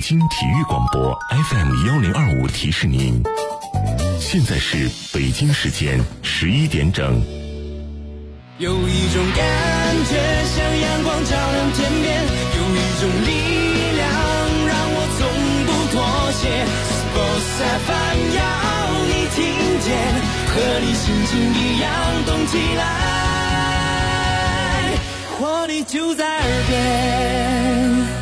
京体育广播 FM1025提示您，现在是北京时间11点整。 有一种感觉像阳光照亮天边，有一种力量让我从不妥协。Sports FM 要你听见，和你心情一样动起来，活力就在耳边。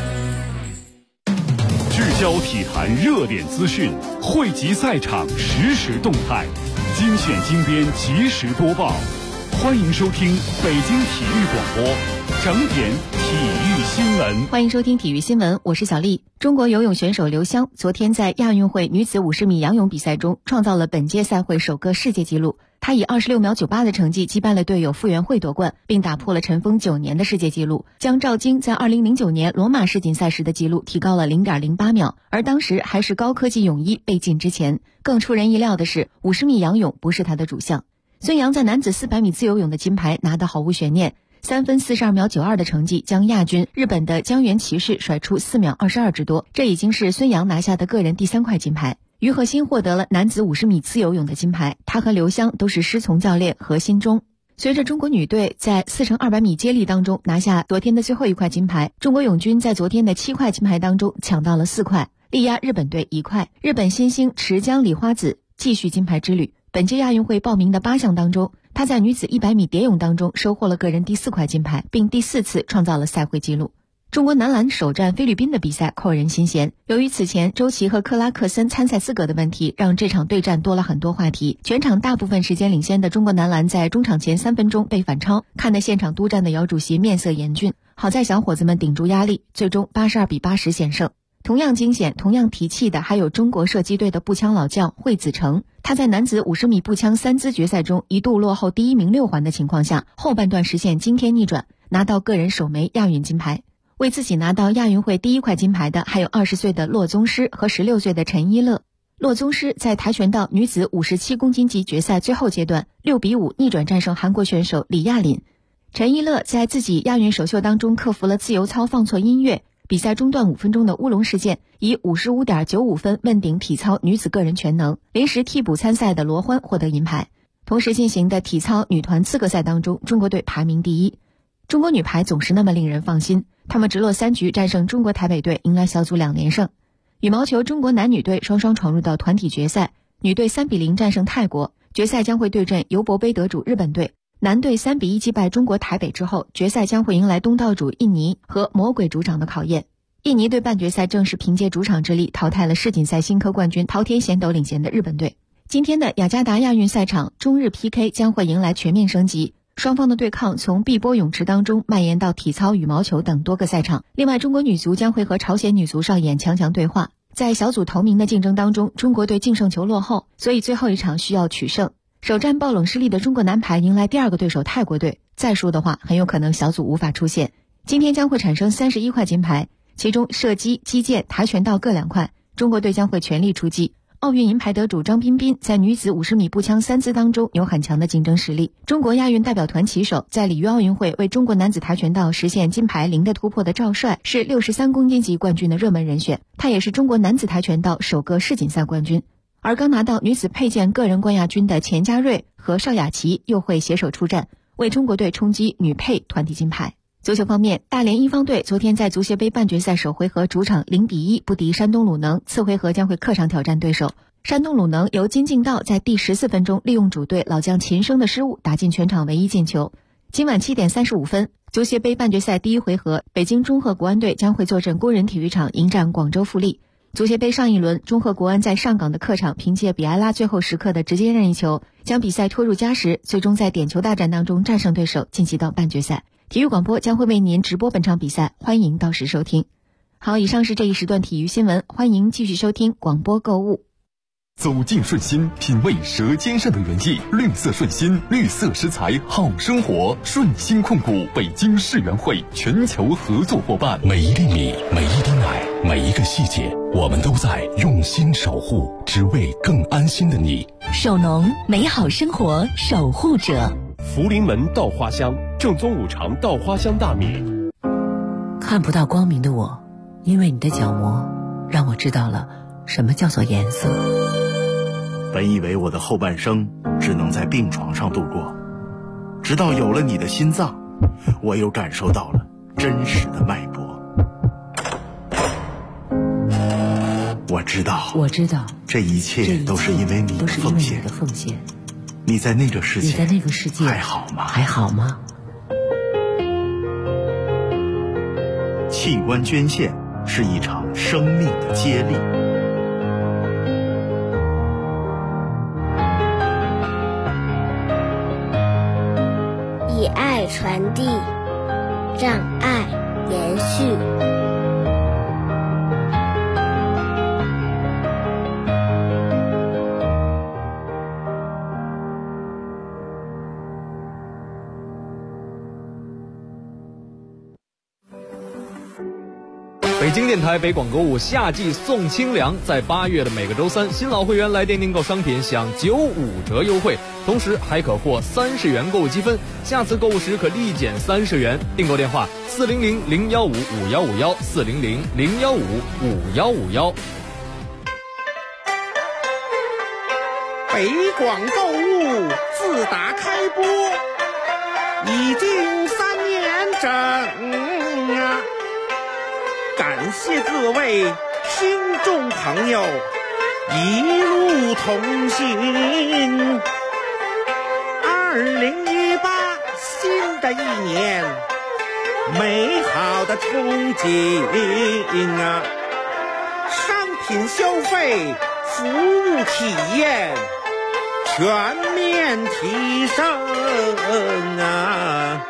聚焦体坛热点资讯，汇集赛场实时动态，精选精编及时播报。欢迎收听北京体育广播整点体育新闻。 欢迎收听体育新闻，我是小丽。中国游泳选手刘湘昨天在亚运会女子50米仰泳比赛中创造了本届赛会首个世界纪录。她以26秒98的成绩击败了队友傅园慧夺冠，并打破了尘封9年的世界纪录，将赵晶在2009年罗马世锦赛时的纪录提高了 0.08 秒，而当时还是高科技泳衣被禁之前。更出人意料的是，50米仰泳不是她的主项。孙杨在男子400米自由泳的金牌拿得毫无悬念，3分42秒92的成绩将亚军日本的江原骑士甩出4秒22之多，这已经是孙杨拿下的个人第3块金牌。于和新获得了男子50米自由泳的金牌，他和刘湘都是师从教练何新忠。随着中国女队在4×200米接力当中拿下昨天的最后1块金牌，中国泳军在昨天的7块金牌当中抢到了4块，力压日本队1块。日本新星池江里花子继续金牌之旅。本届亚运会报名的8项当中，她在女子100米蝶泳当中收获了个人第4块金牌，并第4次创造了赛会纪录。中国男篮首战菲律宾的比赛扣人心弦，由于此前周琦和克拉克森参赛资格的问题，让这场对战多了很多话题。全场大部分时间领先的中国男篮在中场前3分钟被反超，看得现场督战的姚主席面色严峻。好在小伙子们顶住压力，最终82比80险胜。同样惊险同样提气的还有中国射击队的步枪老将惠子成，他在男子50米步枪3姿决赛中一度落后第1名6环的情况下，后半段实现惊天逆转，拿到个人首枚亚运金牌。为自己拿到亚运会第1块金牌的还有20岁的骆宗诗和16岁的陈一乐。骆宗诗在跆拳道女子57公斤级决赛最后阶段6比5逆转战胜韩国选手李亚林。陈一乐在自己亚运首秀当中克服了自由操放错音乐，比赛中断5分钟的乌龙事件，以 55.95 分问鼎体操女子个人全能，临时替补参赛的罗欢获得银牌。同时进行的体操女团资格赛当中，中国队排名第1。中国女排总是那么令人放心，她们直落3局战胜中国台北队，迎来小组2连胜。羽毛球中国男女队双双闯入到团体决赛，女队3比0战胜泰国，决赛将会对阵尤伯杯得主日本队。男队3比1击败中国台北之后，决赛将会迎来东道主印尼和魔鬼主场的考验。印尼队半决赛正是凭借主场之力淘汰了世锦赛新科冠军滔天贤斗领衔的日本队。今天的雅加达亚运赛场中日 PK 将会迎来全面升级，双方的对抗从碧波泳池当中蔓延到体操、羽毛球等多个赛场。另外，中国女足将会和朝鲜女足上演强强对话。在小组头名的竞争当中，中国队净胜球落后，所以最后一场需要取胜。首战爆冷失利的中国男排迎来第2个对手泰国队，再输的话很有可能小组无法出线。今天将会产生31块金牌，其中射击、击剑、跆拳道各2块，中国队将会全力出击。奥运银牌得主张彬彬在女子50米步枪3姿当中有很强的竞争实力。中国亚运代表团旗手，在里约奥运会为中国男子跆拳道实现金牌0的突破的赵帅，是63公斤级冠军的热门人选，他也是中国男子跆拳道首个世锦赛冠军。而刚拿到女子佩剑个人冠亚军的钱嘉瑞和邵雅琪又会携手出战，为中国队冲击女佩团体金牌。足球方面，大连一方队昨天在足协杯半决赛首回合主场0比1不敌山东鲁能，次回合将会客场挑战对手。山东鲁能由金敬道在第14分钟利用主队老将秦升的失误打进全场唯一进球。今晚7点35分，足协杯半决赛第1回合，北京中赫国安队将会坐镇工人体育场迎战广州富力。足协杯上一轮，中赫国安在上港的客场凭借比埃拉最后时刻的直接任意球，将比赛拖入加时，最终在点球大战当中战胜对手，晋级到半决赛。体育广播将会为您直播本场比赛，欢迎到时收听。好，以上是这一时段体育新闻，欢迎继续收听广播购物。 走进顺心，品味舌尖上的原意，绿色顺心，绿色食材好生活。顺心控股北京世园会全球合作伙伴。每一粒米，每一滴奶，每一个细节，我们都在用心守护，只为更安心的你。 守农，美好生活守护者。 福临门稻花香，正宗五常稻花香大米。 看不到光明的我，因为你的角膜让我知道了什么叫做颜色。 本以为我的后半生只能在病床上度过，直到有了你的心脏，我又感受到了真实的脉搏。我知道，这一切都是因为你的奉献。你在那个世界还好吗？器官捐献是一场生命的接力。 以爱传递，让爱延续。 北京电台北广购物夏季送清凉，在8月的每个周三，新老会员来电订购商品享95折优惠，同时还可获30元购物积分，下次购物时可立减30元。订购电话400-015-5151，400-015-5151。 北广购物自打开播已经3年整啊！感谢各位听众朋友一路同行。2018新的一年，美好的憧憬啊！商品消费、服务体验全面提升啊！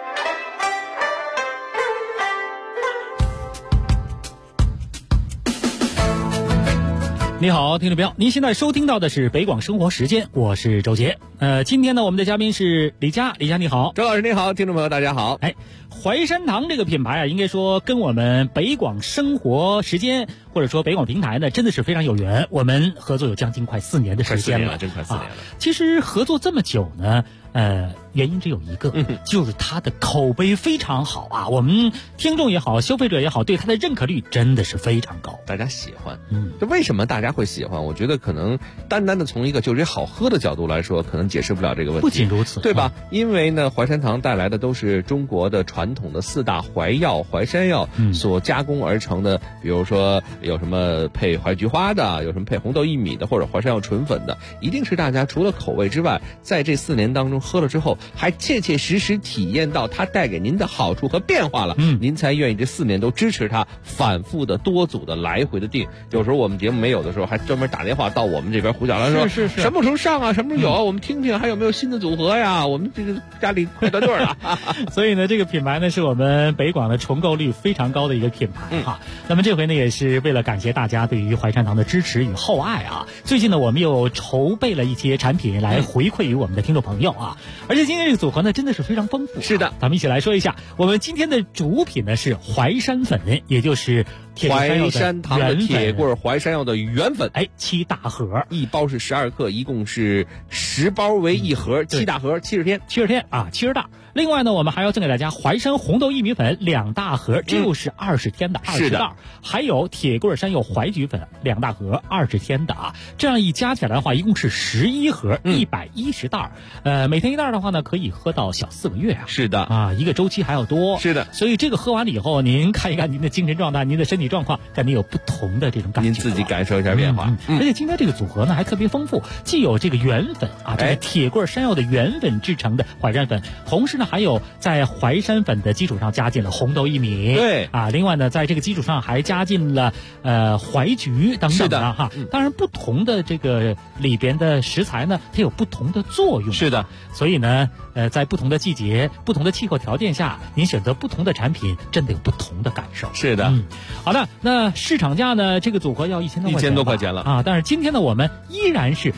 你好，听众朋友，您现在收听到的是北广生活时间，我是周杰。今天呢，我们的嘉宾是李佳，李佳你好。 周老师你好，听众朋友大家好。 淮山堂这个品牌啊，应该说跟我们北广生活时间或者说北广平台呢，真的是非常有缘。我们合作有将近快4年的时间了， 真快4年了。 其实合作这么久呢，原因只有一个，就是它的口碑非常好啊。我们听众也好，消费者也好，对它的认可率真的是非常高， 大家喜欢。这为什么大家会喜欢？我觉得可能单单的从一个就是好喝的角度来说，可能解释不了这个问题。 不仅如此， 对吧？因为呢，淮山堂带来的都是中国的传统的4大淮药、淮山药所加工而成的，比如说有什么配淮菊花的，有什么配红豆薏米的，或者淮山药纯粉的，一定是大家除了口味之外，在这4年当中喝了之后，还切切实实体验到它带给您的好处和变化了，您才愿意这4年都支持它，反复的多组的来回的订。有时候我们节目没有的时候，还专门打电话到我们这边胡搅乱说， 是什么时候上啊，什么时候有啊，我们听听还有没有新的组合呀，我们这个家里快断队了。 所以呢，这个品牌呢是我们北广的重购率非常高的一个品牌哈。那么这回呢，也是为了感谢大家对于淮山堂的支持与厚爱啊。最近呢，我们又筹备了一些产品来回馈于我们的听众朋友啊。而且今天这个组合呢，真的是非常丰富。 是的， 咱们一起来说一下，我们今天的主品呢是淮山粉，也就是淮山堂的铁棍淮山药的原粉 ，7大盒， 一包是12克，一共是10包为一盒，7大盒，70天啊，70袋。另外呢，我们还要赠给大家淮山红豆薏米粉2大盒，这又是20天的20袋，还有铁棍山药淮菊粉2大盒，20天的啊。这样一加起来的话，一共是11盒，110袋。每天1袋的话呢，可以喝到小4个月啊。 是的啊，一个周期还要多。 是的， 所以这个喝完了以后，您看一看您的精神状态，您的身体状况，肯定有不同的这种感觉。 您自己感受一下变化。 而且今天这个组合呢还特别丰富，既有这个原粉啊，这个铁棍山药的原粉制成的淮山粉，同时呢还有在淮山粉的基础上加进了红豆薏米， 对啊，另外呢在这个基础上还加进了淮菊等等的哈。当然不同的这个里边的食材呢，它有不同的作用。 是的， 所以呢在不同的季节、不同的气候条件下，您选择不同的产品，真的有不同的感受。 是的， 好的，那市场价呢？这个组合要1000多块钱了啊！但是今天呢，我们依然是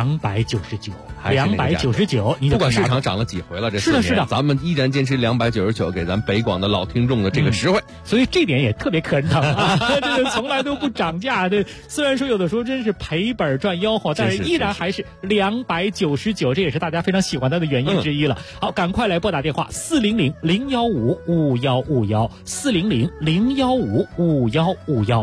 299， 不管市场涨了几回了，这4年是的， 咱们依然坚持299，给咱北广的老听众的这个实惠， 所以这点也特别可人疼啊！这个从来都不涨价，这虽然说有的时候真是赔本赚吆喝，但是依然还是299，这也是大家非常喜欢它的原因之一了。好，赶快来拨打电话400-015-5151，400-015-5151。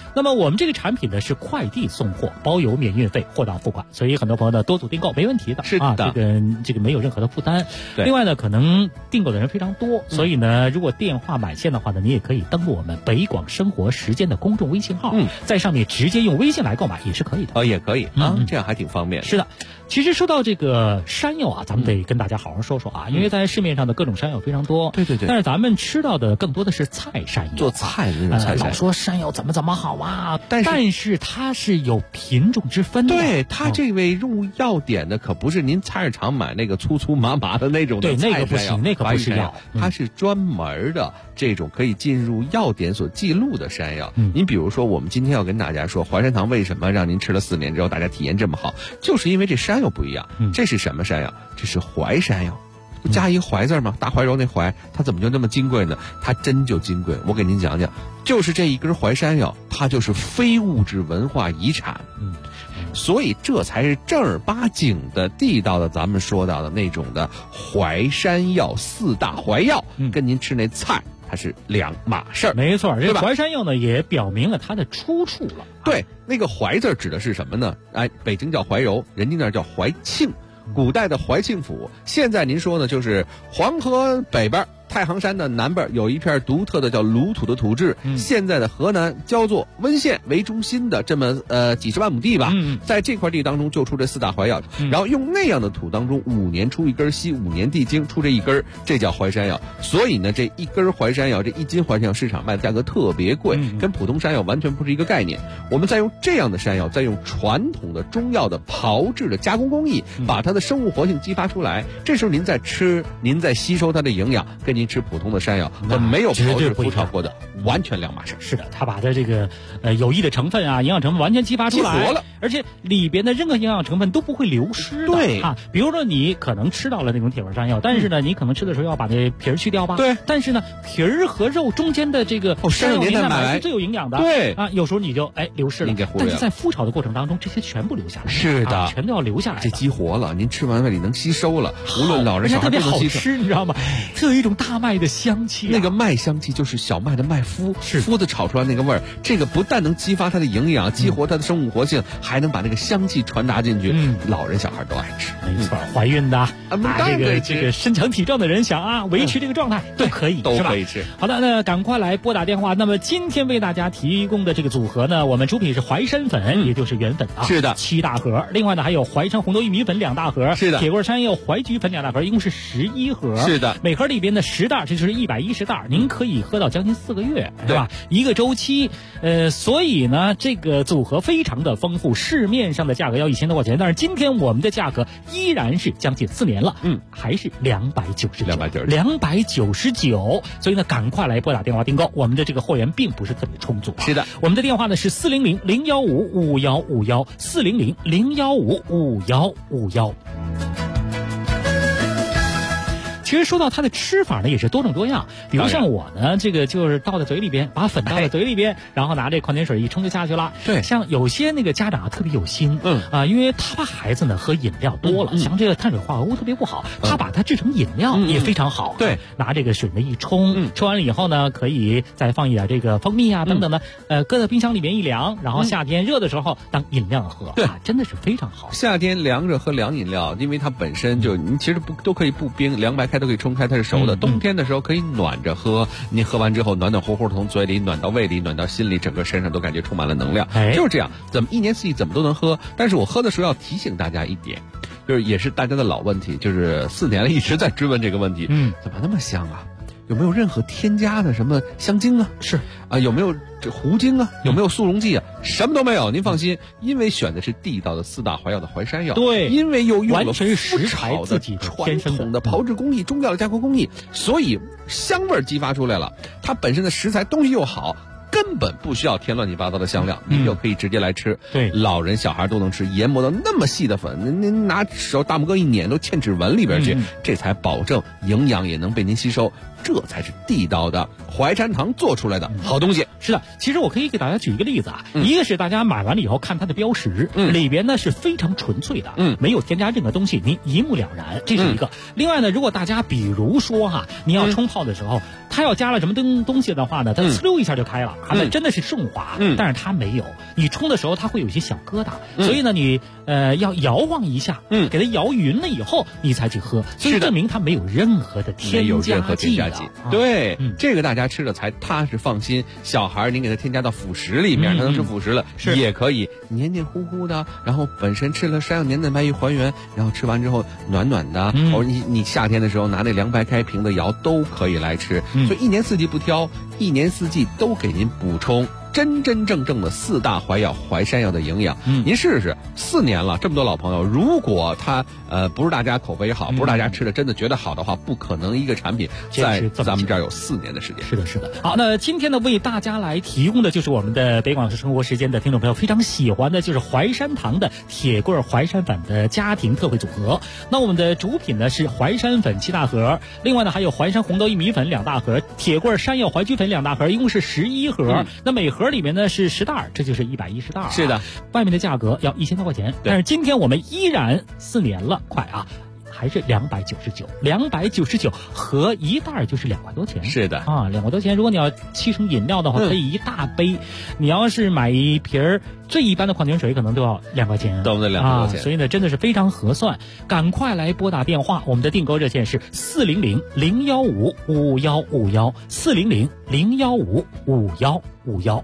那么我们这个产品呢是快递送货，包邮免运费，货到付款，所以很多朋友呢多组订购没问题的。 是的， 啊，这个没有任何的负担。 对， 另外呢，可能订购的人非常多，所以呢，如果电话满线的话呢，你也可以登录我们北广生活时间的公众微信号，在上面直接用微信来购买也是可以的。 哦，也可以啊，这样还挺方便。 是的，其实说到这个山药啊，咱们得跟大家好好说说啊，因为在市面上的各种山药非常多。 对对对。 但是咱们吃到的更多的是菜山药， 做菜的那种菜山药。 老说山药怎么好啊，但是它是有品种之分的。 对，它这位入药典的可不是您菜市场买那个粗粗麻麻的那种的菜山药， 对，那个不行，那个不是药， 它是专门的这种可以进入药典所记录的山药。您比如说，我们今天要跟大家说，淮山堂为什么让您吃了4年之后大家体验这么好，就是因为这山药不一样。这是什么山药？这是淮山药。不加一个淮字吗？大怀柔那淮，它怎么就那么金贵呢？它真就金贵。我给您讲讲，就是这一根淮山药，它就是非物质文化遗产。所以这才是正儿八经的地道的，咱们说到的那种的淮山药4大淮药，跟您吃那菜它是两码事儿。 没错，这淮山药呢也表明了它的出处了。 对，那个淮字指的是什么呢？哎，北京叫怀柔，人家那叫怀庆。古代的怀庆府，现在您说呢，就是黄河北边太行山的南边有一片独特的叫鲁土的土质，现在的河南焦作温县为中心的这么几十万亩地吧，在这块地当中就出这4大淮药，然后用那样的土当中5年出一根稀，5年地精出这一根，这叫淮山药。所以呢，这一根淮山药，这1斤淮山药市场卖的价格特别贵，跟普通山药完全不是一个概念。我们再用这样的山药，再用传统的中药的炮制的加工工艺，把它的生物活性激发出来，这时候您在吃，您在吸收它的营养，跟您吃普通的山药和没有炮制烘炒过的完全两码事。 是的，它把它这个有益的成分啊，营养成分完全激发出来， 激活了， 而且里边的任何营养成分都不会流失的。 对啊，比如说你可能吃到了那种铁纹山药，但是呢，你可能吃的时候要把那皮儿去掉吧。 对， 但是呢，皮儿和肉中间的这个山药蛋白是最有营养的。 对啊，有时候你就流失了，但是在复炒的过程当中，这些全部留下来。 是的， 全都要留下来。 这激活了，您吃完胃里能吸收了，无论老人小孩都能吸收。 好吃，你知道吗？它有一种大麦的香气， 那个麦香气就是小麦的麦麸，麸子炒出来那个味儿。这个不但能激发它的营养，激活它的生物活性，还能把那个香气传达进去。老人小孩都爱吃。 没错，怀孕的这个身强体壮的人想维持这个状态都可以， 都可以吃。 好的，那赶快来拨打电话。那么今天为大家提供的这个组合呢，我们出品是淮山粉，也就是原粉啊， 是的 ，7大盒。另外呢，还有淮山红豆薏米粉2大盒， 是的， 铁棍山药淮菊粉2大盒，一共是11盒， 是的。 每盒里边的10袋，这就是110袋，您可以喝到将近4个月，是吧？一个周期。所以呢，这个组合非常的丰富，市面上的价格要1000多块钱，但是今天我们的价格依然是将近4年了，还是299，所以呢，赶快来拨打电话订购。我们的这个货源并不是特别充足， 是的， 我们的电话呢是400-015-5151，400-015-5151。其实说到它的吃法呢，也是多种多样。比如像我呢，这个就是倒在嘴里边，把粉倒在嘴里边，然后拿这矿泉水一冲就下去了。 对， 像有些那个家长特别有心，因为他怕孩子呢喝饮料多了，像这个碳水化合物特别不好，他把它制成饮料也非常好。 对， 拿这个水呢一冲，冲完了以后呢，可以再放一点这个蜂蜜啊等等的，搁在冰箱里面一凉，然后夏天热的时候当饮料喝，对，真的是非常好。 夏天凉着喝凉饮料，因为它本身就你其实都可以不冰，凉白开都可以冲开，它是熟的。冬天的时候可以暖着喝，您喝完之后暖暖和和的从嘴里暖到胃里，暖到心里，整个身上都感觉充满了能量。就是这样，怎么一年四季怎么都能喝。但是我喝的时候要提醒大家一点，就是也是大家的老问题，就是4年了一直在追问这个问题，怎么那么香啊？有没有任何添加的什么香精啊？ 是啊，有没有这糊精啊？有没有速溶剂啊？什么都没有，您放心，因为选的是地道的4大淮药的淮山药， 对， 因为又用了完全是食材自己传统的炮制工艺、中药的加工工艺，所以香味激发出来了。它本身的食材东西又好，根本不需要添乱七八糟的香料，您就可以直接来吃。 对， 老人小孩都能吃，研磨到那么细的粉，您拿手大拇哥一碾都嵌指纹里边去，这才保证营养也能被您吸收。 这才是地道的怀山堂做出来的好东西。 是的，其实我可以给大家举一个例子啊，一个是大家买完了以后看它的标识，里边呢是非常纯粹的，没有添加任何东西，您一目了然，这是一个。另外呢，如果大家比如说哈，你要冲泡的时候，它要加了什么东西的话呢，它呲溜一下就开了，那真的是顺滑，但是它没有，你冲的时候它会有一些小疙瘩，所以呢你要摇晃一下，给它摇匀了以后你才去喝，所以证明它没有任何的添加剂。 对，这个大家吃了才踏实放心。小孩您给他添加到辅食里面，他能吃辅食了，也可以黏黏糊糊的，然后本身吃了山药黏蛋白一还原，然后吃完之后暖暖的，或者你夏天的时候拿那凉白开瓶的摇都可以来吃，所以一年四季不挑，一年四季都给您补充真真正正的4大怀药怀山药的营养。您试试，4年了，这么多老朋友，如果他不是大家口碑好，不是大家吃的真的觉得好的话，不可能一个产品在咱们这儿有4年的时间。 是的，是的。好，那今天呢为大家来提供的就是我们的北广式生活时间的听众朋友非常喜欢的，就是怀山堂的铁棍怀山粉的家庭特惠组合。那我们的主品呢是怀山粉7大盒，另外呢还有怀山红豆薏米粉2大盒，铁棍山药淮菊粉2大盒，一共是11盒。那每盒里面呢是10袋，这就是110袋。 是的， 外面的价格要1000多块钱，但是今天我们依然4年了，快啊！还是299合1袋就是2块多钱。 是的啊，2块多钱。如果你要沏成饮料的话，可以一大杯。你要是买一瓶最一般的矿泉水，可能都要2块钱， 都得2块多钱。 所以呢，真的是非常合算。赶快来拨打电话，我们的订购热线是400-015-5151 400-015-5151。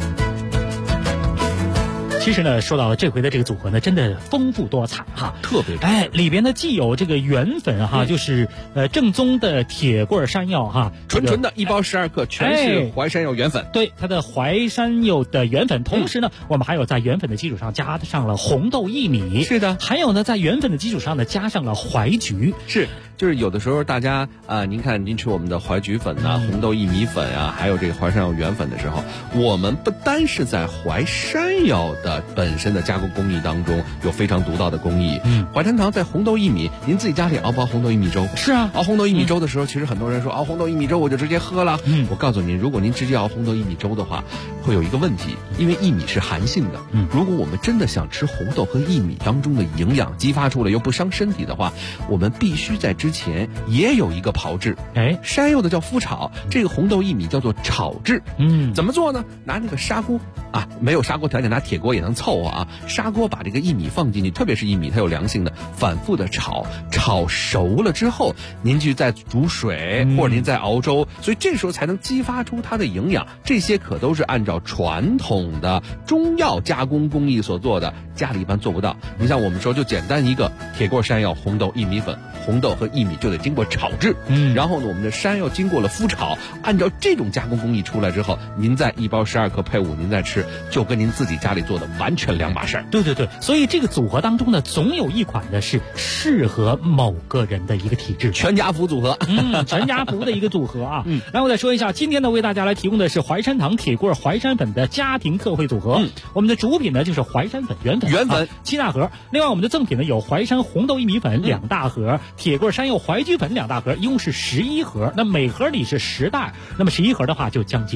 其实呢，说到这回的这个组合呢，真的丰富多彩哈， 特别里边呢既有这个原粉哈，就是正宗的铁棍山药哈， 纯的1包12克，全是淮山药原粉。 对，它的淮山药的原粉，同时呢，我们还有在原粉的基础上加上了红豆薏米， 是的， 还有呢，在原粉的基础上呢，加上了淮菊， 就是有的时候大家您看您吃我们的淮菊粉呐、红豆薏米粉啊，还有这个淮山药原粉的时候，我们不单是在淮山药的本身的加工工艺当中有非常独到的工艺。怀山堂在红豆薏米，您自己家里熬不熬红豆薏米粥？ 是啊， 熬红豆薏米粥的时候，其实很多人说熬红豆薏米粥我就直接喝了。我告诉您，如果您直接熬红豆薏米粥的话，会有一个问题，因为薏米是寒性的。如果我们真的想吃红豆和薏米当中的营养激发出来又不伤身体的话，我们必须在之前也有一个炮制。山药的叫麸炒，这个红豆薏米叫做炒制。怎么做呢？拿那个砂锅啊，没有砂锅条件拿铁锅也能凑合啊。砂锅把这个薏米放进去，特别是薏米它有凉性的，反复的炒熟了之后，您去再煮水或者您再熬粥，所以这时候才能激发出它的营养。这些可都是按照传统的中药加工工艺所做的，家里一般做不到。你像我们说就简单一个铁棍山药红豆薏米粉，红豆和薏米就得经过炒制，然后呢我们的山药经过了麸炒，按照这种加工工艺出来之后，您再1包12克配5您再吃，就跟您自己家里做的完全两码事儿。 对，所以这个组合当中呢，总有一款呢是适合某个人的一个体质， 全家福组合， 全家福的一个组合啊。来，我再说一下，今天呢为大家来提供的是淮山堂铁棍淮山粉的家庭特惠组合。我们的主品呢就是淮山粉原粉7大盒，另外我们的赠品呢有淮山红豆薏米粉2大盒，铁棍山药淮菊粉2大盒，一共是11盒，那每盒里是10袋，那么11盒的话就将近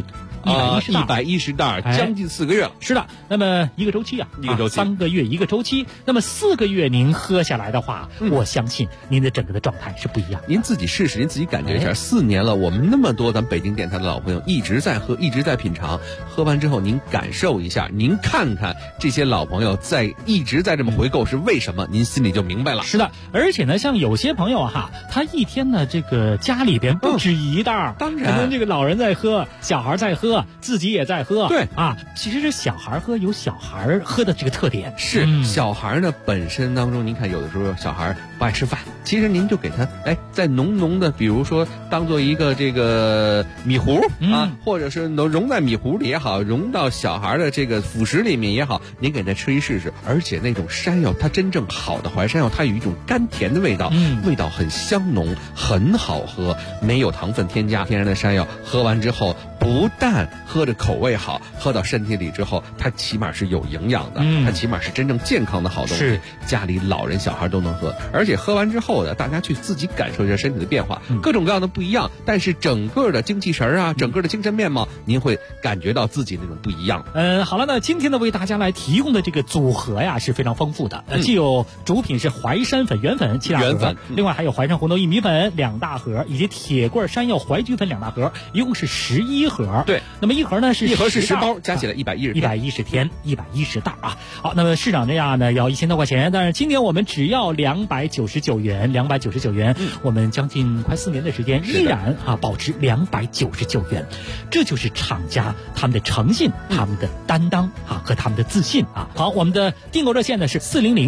110袋，将近4个月了。 是的，那么一个周期3个月一个周期，那么4个月您喝下来的话，我相信您的整个的状态是不一样。 您自己试试，您自己感觉一下。4年了，我们那么多咱北京电台的老朋友一直在喝，一直在品尝，喝完之后您感受一下，您看看这些老朋友一直在这么回购是为什么，您心里就明白了。 是的，而且呢，像有些朋友哈，他一天呢这个家里边不止1袋， 当然可能这个老人在喝，小孩在喝，自己也在喝。 对啊，其实是小孩喝有小孩喝的这个特点。 是小孩呢本身当中，您看有的时候小孩不爱吃饭，其实您就给他再浓的，比如说当做一个这个米糊啊，或者是能融在米糊里也好，融到小孩的这个辅食里面也好，您给他吃一试试。而且那种山药，它真正好的淮山药，它有一种甘甜的味道，味道很香浓，很好喝，没有糖分添加，天然的山药喝完之后不但喝着口味好，喝到身体里之后，它起码是有营养的，它起码是真正健康的好东西。家里老人小孩都能喝，而且喝完之后呢，大家去自己感受一下身体的变化，各种各样的不一样，但是整个的精气神啊，整个的精神面貌，您会感觉到自己那种不一样。 好了，那今天呢为大家来提供的这个组合呀是非常丰富的，既有主品是淮山粉原粉7大盒，另外还有淮山红豆薏米粉2大盒，以及铁棍山药淮菊粉2大盒，一共是11盒。 对， 那么一盒呢是 10包，加起来 110天110袋啊。好，那么市场价呢要1000多块钱，但是今天我们只要299元，299元，我们将近快4年的时间依然保持299元，这就是厂家他们的诚信、他们的担当和他们的自信啊。好，我们的订购热线呢是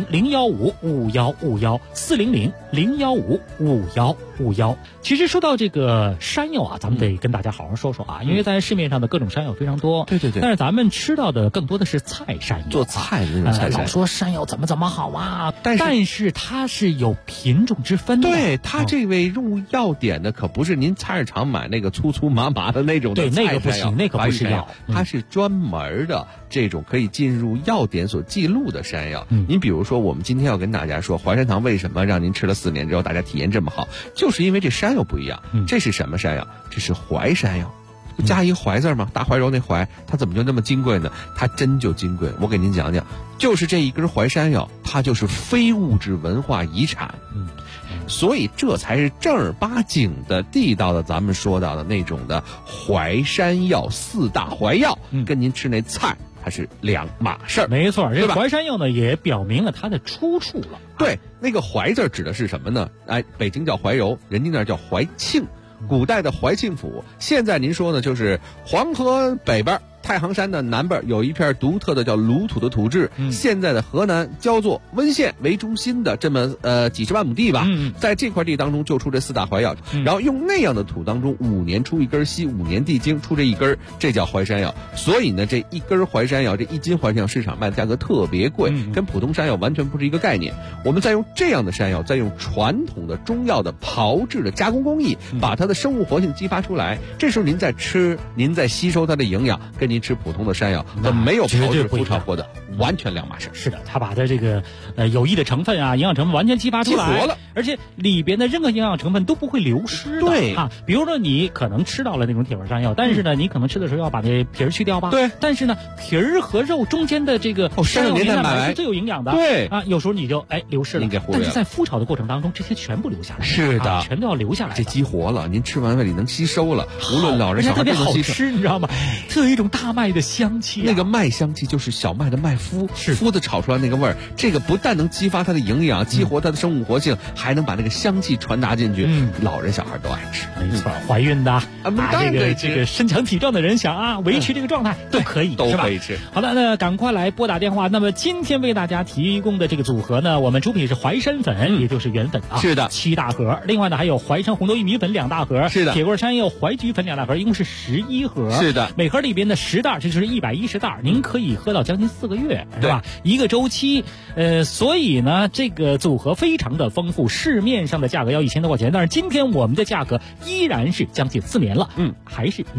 400-015-5151，400-015-5151。其实说到这个山药啊，咱们得跟大家好好说说啊，因为在市面上的各种山药非常多， 对， 但是咱们吃到的更多的是菜山药， 做菜的那种菜山药。 老说山药怎么好啊，但是它是有品种之分的。 对，它这位入药典的可不是您菜市场买那个粗粗麻麻的那种的菜山药， 对，那个不行，那个不是药， 它是专门的这种可以进入药典所记录的山药。您比如说，我们今天要跟大家说，淮山堂为什么让您吃了4年之后大家体验这么好，就是因为这山药不一样。这是什么山药？这是淮山药。加一淮字嘛，大怀柔那淮，它怎么就那么金贵呢？它真就金贵。我给您讲讲，就是这一根淮山药，它就是非物质文化遗产。所以这才是正儿八经的地道的，咱们说到的那种的淮山药4大淮药，跟您吃那菜它是2码事儿。 没错，这个淮山药呢也表明了它的出处了。 对，那个淮字指的是什么呢？北京叫怀柔，人家那叫怀庆。古代的怀庆府，现在您说呢，就是黄河北边太行山的南边有一片独特的叫鲁土的土质，现在的河南焦作温县为中心的这么几十万亩地吧，在这块地当中就出这4大淮药，然后用那样的土当中5年出一根稀，5年地精出这一根，这叫淮山药。所以呢，这一根淮山药，这1斤淮山药市场卖的价格特别贵，跟普通山药完全不是一个概念。我们再用这样的山药，再用传统的中药的炮制的加工工艺，把它的生物活性激发出来，这时候您在吃，您在吸收它的营养，跟您吃普通的山药和没有炮制孵炒过的完全2码事。 是的，它把它这个有益的成分啊，营养成分完全激发出来， 激活了， 而且里边的任何营养成分都不会流失的。 对啊，比如说你可能吃到了那种铁纹山药，但是呢，你可能吃的时候要把那皮儿去掉吧。 对， 但是呢，皮儿和肉中间的这个山药蛋白是最有营养的。 对啊，有时候你就流失了，但是在孵炒的过程当中，这些全部留下来。 是的， 全都要留下来。 这激活了，您吃完胃里能吸收了，无论老人小孩都能吸收。 好吃，你知道吗？特有一种大麦的香气， 那个麦香气就是小麦的麦麸子炒出来那个味儿。这个不但能激发它的营养，激活它的生物活性，还能把那个香气传达进去。老人小孩都爱吃。 没错，怀孕的这个身强体壮的人想维持这个状态都可以， 都可以吃。 好的，那赶快来拨打电话。那么今天为大家提供的这个组合呢，我们主品是淮山粉，也就是原粉是的 ，7大盒。另外呢，还有淮山红豆薏米粉2大盒， 是的， 铁棍山药淮菊粉2大盒，一共是11盒， 是的。 每盒里边的10袋，这就是110袋，您可以喝到将近4个月，是吧？一个周期。所以呢，这个组合非常的丰富，市面上的价格要1000多块钱，但是今天我们的价格依然是将近4年了，还是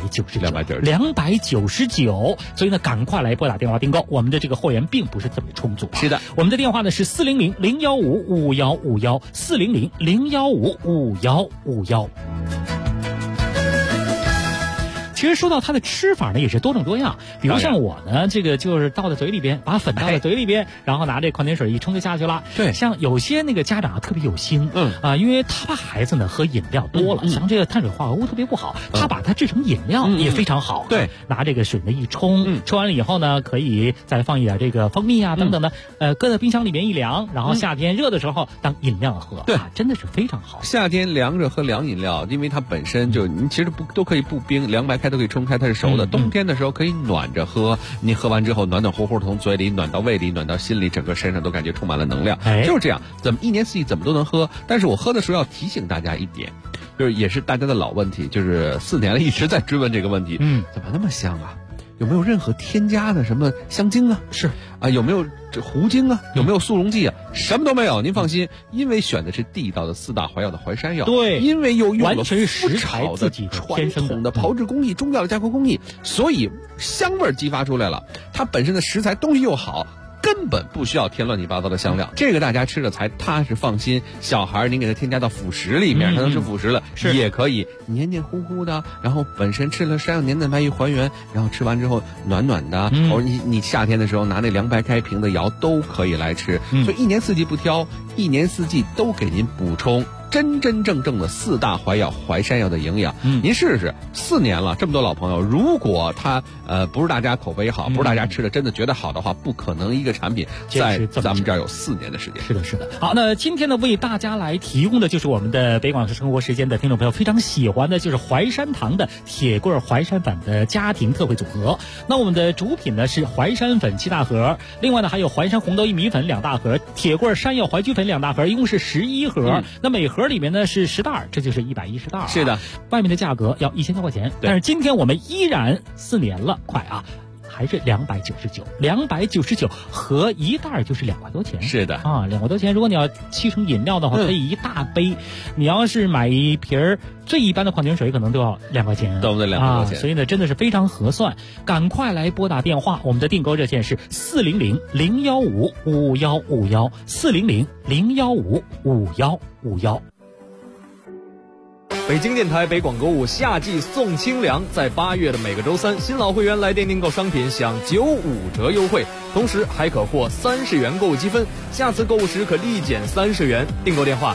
299，所以呢，赶快来拨打电话订购。我们的这个货源并不是特别充足， 是的， 我们的电话呢是400-015-5151，400-015-5151。其实说到它的吃法呢，也是多种多样。比如像我呢，这个就是倒在嘴里边，把粉倒在嘴里边，然后拿这矿泉水一冲就下去了。 对， 像有些那个家长特别有心，因为他怕孩子呢喝饮料多了，像这个碳水化合物特别不好，他把它制成饮料也非常好。 对， 拿这个水呢一冲，冲完了以后呢，可以再放一点这个蜂蜜啊等等的，搁在冰箱里面一凉，然后夏天热的时候当饮料喝， 对， 真的是非常好。 夏天凉着喝凉饮料，因为它本身就你其实都可以不冰，凉白开都可以冲开，它是熟的。冬天的时候可以暖着喝，你喝完之后暖暖乎乎从嘴里暖到胃里，暖到心里，整个身上都感觉充满了能量。就是这样，怎么一年四季怎么都能喝。但是我喝的时候要提醒大家一点，就是也是大家的老问题，就是4年了一直在追问这个问题，怎么那么香啊？ 有没有任何添加的什么香精啊？ 是啊，有没有这糊精啊？有没有速溶剂啊？什么都没有，您放心，因为选的是地道的4大怀药的淮山药， 对， 因为又用了完全是食材自己的传统的炮制工艺、中药的加工工艺，所以香味激发出来了。它本身的食材东西又好。根本不需要添乱七八糟的香料，这个大家吃了才踏实放心。小孩您给他添加到辅食里面，他能吃辅食了，也可以黏黏糊糊的，然后本身吃了山药黏蛋白一还原，然后吃完之后暖暖的，或者你夏天的时候拿那凉白开瓶的摇都可以来吃，所以一年四季不挑，一年四季都给您补充真真正正的4大怀药淮山药的营养。您试试，4年了，这么多老朋友，如果他不是大家口碑好，不是大家吃的真的觉得好的话，不可能一个产品在咱们这儿有4年的时间。 是的，是的。好，那今天呢，为大家来提供的就是我们的北广生活时间的听众朋友非常喜欢的，就是淮山堂的铁棍淮山粉的家庭特惠组合。那我们的主品呢是淮山粉7大盒，另外呢还有淮山红豆薏米粉2大盒，铁棍山药淮菊粉2大盒，一共是11盒。那每盒里面呢是10袋，这就是110袋。 是的， 外面的价格要1000多块钱，但是今天我们依然4年了，快啊！还是299合1袋就是2块多钱。 是的啊，2块多钱。如果你要沏成饮料的话，可以一大杯。你要是买一瓶最一般的矿泉水，可能都要2块钱， 都得2块多钱。 所以呢，真的是非常合算。赶快来拨打电话，我们的订购热线是400-015-5151，400-015-5151。 北京电台北广购物夏季送清凉，在8月的每个周3，新老会员来电订购商品享95折优惠，同时还可获30元购物积分，下次购物时可立减30元。订购电话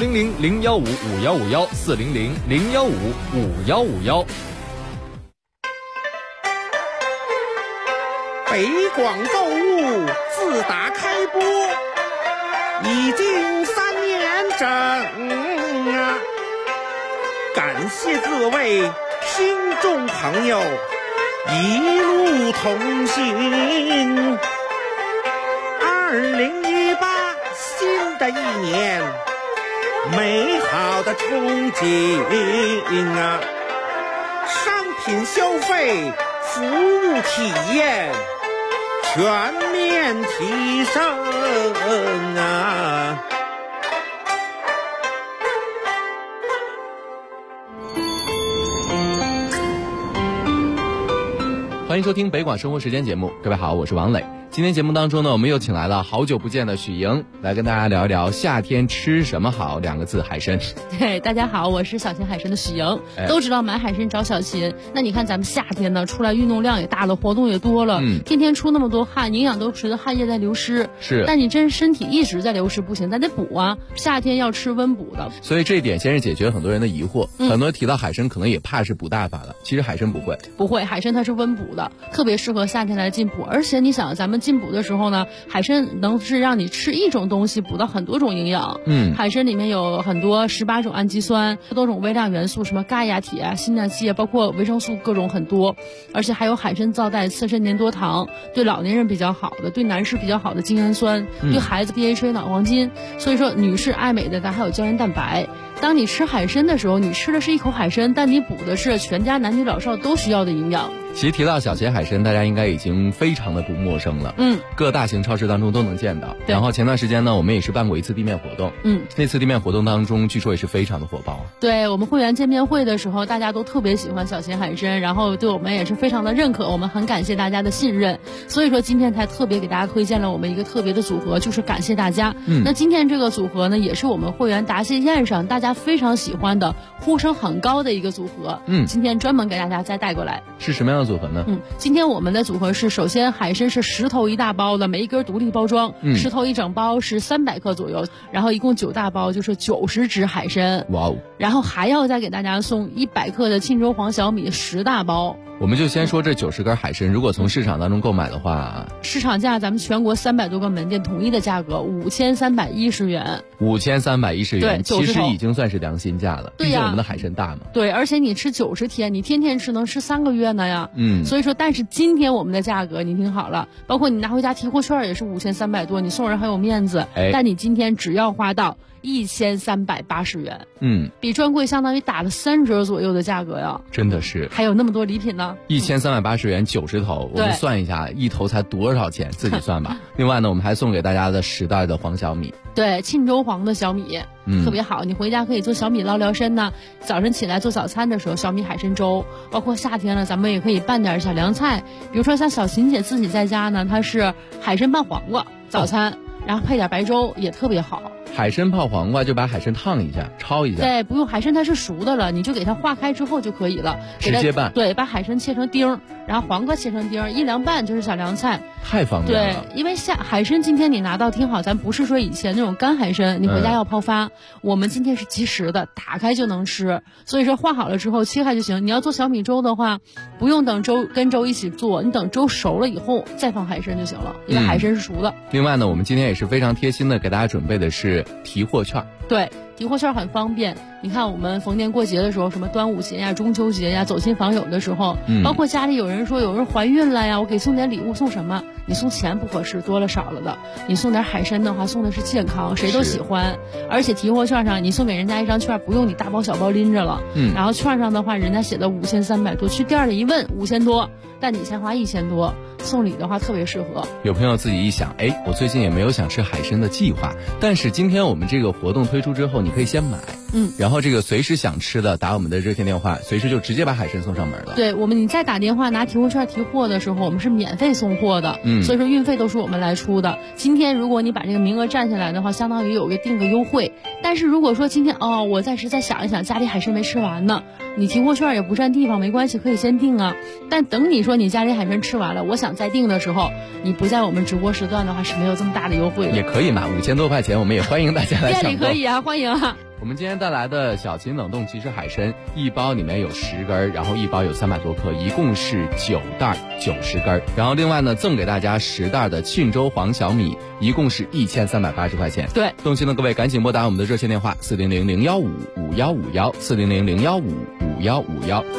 400-015-5151，400-015-5151。 北广购物自打开播已经3年整啊！感谢各位听众朋友一路同行。2018新的一年，美好的憧憬啊！商品消费、服务体验全面提升啊！ 欢迎收听北广生活时间节目，各位好，我是王磊。今天节目当中呢，我们又请来了好久不见的许莹，来跟大家聊一聊夏天吃什么好2个字，海参。 对，大家好，我是小秦海参的许莹。都知道买海参找小秦，那你看咱们夏天呢，出来运动量也大了，活动也多了，天天出那么多汗，营养都随着汗液在流失。 是， 但你真身体一直在流失不行，咱得补啊。夏天要吃温补的。 所以这一点先是解决了很多人的疑惑，很多人提到海参可能也怕是补大法了，其实海参不会。 不会，海参它是温补的，特别适合夏天来进补。而且你想，咱们进补的时候呢，海参能是让你吃一种东西补到很多种营养。海参里面有很多18种氨基酸，多种微量元素，什么钙呀、铁啊、锌啊、硒啊，包括维生素各种很多。而且还有海参皂带刺身粘多糖，对老年人比较好的，对男士比较好的精氨酸，对孩子 DHA 脑黄金。所以说女士爱美的，咱还有胶原蛋白。当你吃海参的时候，你吃的是一口海参，但你补的是全家男女老少都需要的营养。 其实提到小秦海参，大家应该已经非常的不陌生了。各大型超市当中都能见到。然后前段时间呢，我们也是办过一次地面活动。那次地面活动当中，据说也是非常的火爆。 对，我们会员见面会的时候，大家都特别喜欢小秦海参，然后对我们也是非常的认可，我们很感谢大家的信任。所以说今天才特别给大家推荐了我们一个特别的组合，就是感谢大家。那今天这个组合呢，也是我们会员答谢宴上大家非常喜欢的、呼声很高的一个组合。今天专门给大家再带过来。 是什么样的组合呢？ 今天我们的组合是，首先海参是10头1大包的，每一根独立包装，10头1整包是300克左右，然后一共9大包就是90只海参。 哇哦！ 然后还要再给大家送100克的沁州黄小米10大包。 我们就先说这90根海参，如果从市场当中购买的话， 市场价咱们全国300多个门店统一的价格5310元。 5310元， 对， 其实已经算是良心价了。 对呀， 毕竟我们的海参大嘛。 对，而且你吃90天，你天天吃能吃3个月呢呀。所以说，但是今天我们的价格你听好了，包括你拿回家提货券也是5300多，你送人很有面子。但你今天只要花到 1380元，比专柜相当于打了3折左右的价格呀， 真的是， 还有那么多礼品呢 ，1380元90头，我们算一下，一头才多少钱，自己算吧。另外呢，我们还送给大家的10袋的黄小米， 对，沁州黄的小米，特别好，你回家可以做小米捞聊参呢，早晨起来做早餐的时候，小米海参粥，包括夏天了，咱们也可以拌点小凉菜，比如说像小琴姐自己在家呢，她是海参拌黄瓜早餐，然后配点白粥也特别好。 海参泡黄瓜就把海参烫一下，焯一下。 对，不用，海参它是熟的了，你就给它化开之后就可以了。 直接拌。 对，把海参切成丁，然后黄瓜切成丁，一凉拌就是小凉菜。 太方便了。 对，因为海参今天你拿到挺好，咱不是说以前那种干海参，你回家要泡发，我们今天是即食的，打开就能吃。所以说化好了之后切开就行。你要做小米粥的话，不用等粥跟粥一起做，你等粥熟了以后再放海参就行了，因为海参是熟的。 另外呢，我们今天也是非常贴心的给大家准备的是提货券。 对，提货券很方便。你看我们逢年过节的时候，什么端午节呀、中秋节呀，走亲访友的时候，包括家里有人说有人怀孕了呀，我给送点礼物，送什么？你送钱不合适，多了少了的。你送点海参的话，送的是健康，谁都喜欢。而且提货券上，你送给人家一张券，不用你大包小包拎着了。然后券上的话，人家写的5300多，去店里一问5000多，但你先花1000多。送礼的话特别适合。 有朋友自己一想，我最近也没有想吃海参的计划，但是今天我们这个活动推出之后，你可以先买，然后这个随时想吃的打我们的热线电话，随时就直接把海参送上门了。 对，你再打电话拿提货券提货的时候，我们是免费送货的，所以说运费都是我们来出的。今天如果你把这个名额占下来的话，相当于有个定个优惠。但是如果说今天我暂时再想一想，家里海参没吃完呢，你提货券也不占地方，没关系，可以先订啊。但等你说你家里海参吃完了，我想再订的时候，你不在我们直播时段的话是没有这么大的优惠的。 也可以嘛，5000多块钱，我们也欢迎大家来抢购。 店里可以啊，欢迎啊。 我们今天带来的小秦冷冻即食海参，一包里面有10根，然后一包有300多克，一共是9袋90根。然后另外呢，赠给大家10袋的沁州黄小米，一共是1380块钱。 对， 动心的各位赶紧拨打我们的热线电话400-015-5151，400-015-5151。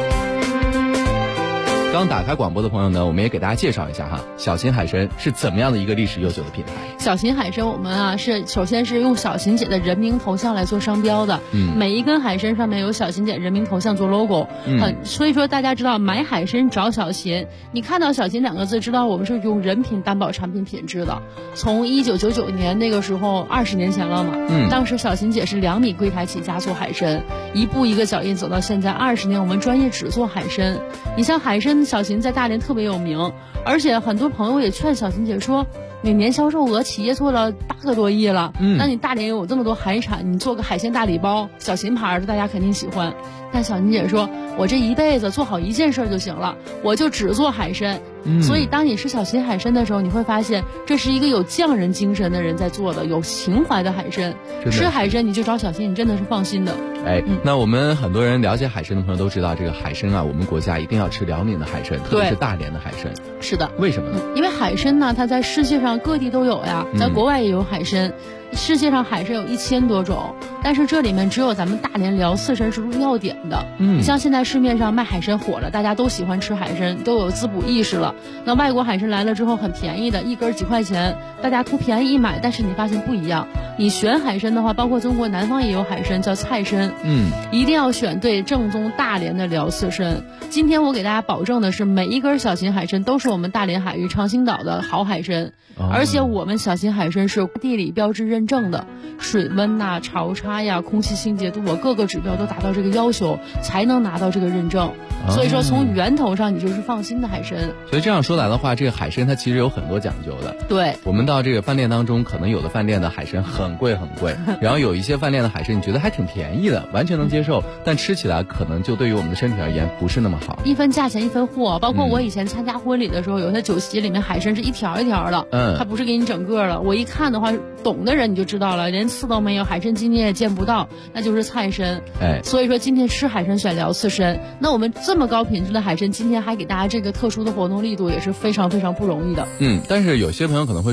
刚打开广播的朋友呢，我们也给大家介绍一下哈，小秦海参是怎么样的一个历史悠久的品牌。 小秦海参我们首先是用小秦姐的人名头像来做商标的，每一根海参上面有小秦姐人名头像做 logo，所以说大家知道买海参找小秦，你看到小秦2个字，知道我们是用人品担保产品品质的。从1999年那个时候20年前了嘛，当时小秦姐是2米柜台起家做海参，一步一个脚印走到现在20年，我们专业只做海参。你像海参小秦在大连特别有名，而且很多朋友也劝小秦姐说，你年销售额企业做了8个多亿了，那你大连有这么多海产，你做个海鲜大礼包，小秦牌的大家肯定喜欢。但小秦姐说，我这一辈子做好一件事就行了，我就只做海参。所以当你吃小秦海参的时候，你会发现这是一个有匠人精神的人在做的，有情怀的海参。吃海参你就找小秦，你真的是放心的。 那我们很多人了解海参的朋友都知道，这个海参我们国家一定要吃辽宁的海参，特别是大连的海参。 是的。 为什么呢？ 因为海参呢，它在世界上各地都有呀，在国外也有海参。世界上海参有1000多种，但是这里面只有咱们大连辽刺参是入药典的。你像现在市面上卖海参火了，大家都喜欢吃海参，都有滋补意识了。那外国海参来了之后很便宜的，一根几块钱，大家图便宜一买，但是你发现不一样。你选海参的话，包括中国南方也有海参叫菜参，一定要选对正宗大连的辽刺参。今天我给大家保证的是，每一根小秦海参都是我们大连海域长兴岛的好海参，而且我们小秦海参是地理标志认证的，水温呐、潮差呀、空气清洁度各个指标都达到这个要求，才能拿到这个认证。所以说从源头上你就是放心的海参。 所以这样说来的话，这个海参它其实有很多讲究的。 对， 我们到这个饭店当中，可能有的饭店的海参很贵很贵，然后有一些饭店的海参你觉得还挺便宜的，完全能接受，但吃起来可能就对于我们的身体而言不是那么好。 一分价钱一分货，包括我以前参加婚礼的时候，有些酒席里面海参是一条一条的，它不是给你整个了。我一看的话，懂的人你就知道了，连刺都没有，海参今天也见不到，那就是菜参。所以说今天吃海参选辽刺参，那我们这么高品质的海参，今天还给大家这个特殊的活动力度，也是非常非常不容易的。 但是有些朋友可能会说，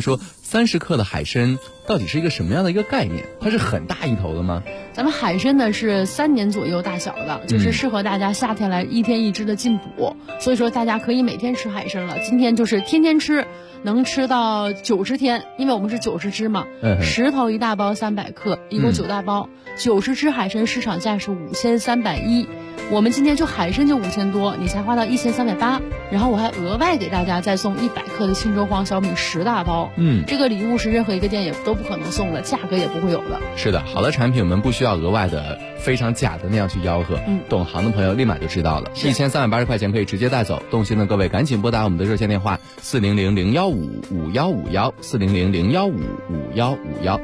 30克的海参到底是一个什么样的一个概念？它是很大一头的吗？ 咱们海参呢是3年左右大小的，就是适合大家夏天来1天1只的进补，所以说大家可以每天吃海参了。今天就是天天吃，能吃到90天，因为我们是90只嘛，10头1大包300克，一共9大包，90只海参市场价是5310。我们今天就海参就5000多，你才花到1380，然后我还额外给大家再送100克的庆州黄小米10大包，这个礼物是任何一个店也都不可能送的，价格也不会有的。 是的，好的产品我们不需要额外的非常假的那样去吆喝，懂行的朋友立马就知道了，1380块钱可以直接带走。动心的各位赶紧拨打我们的热线电话400-015-5151，400-015-5151。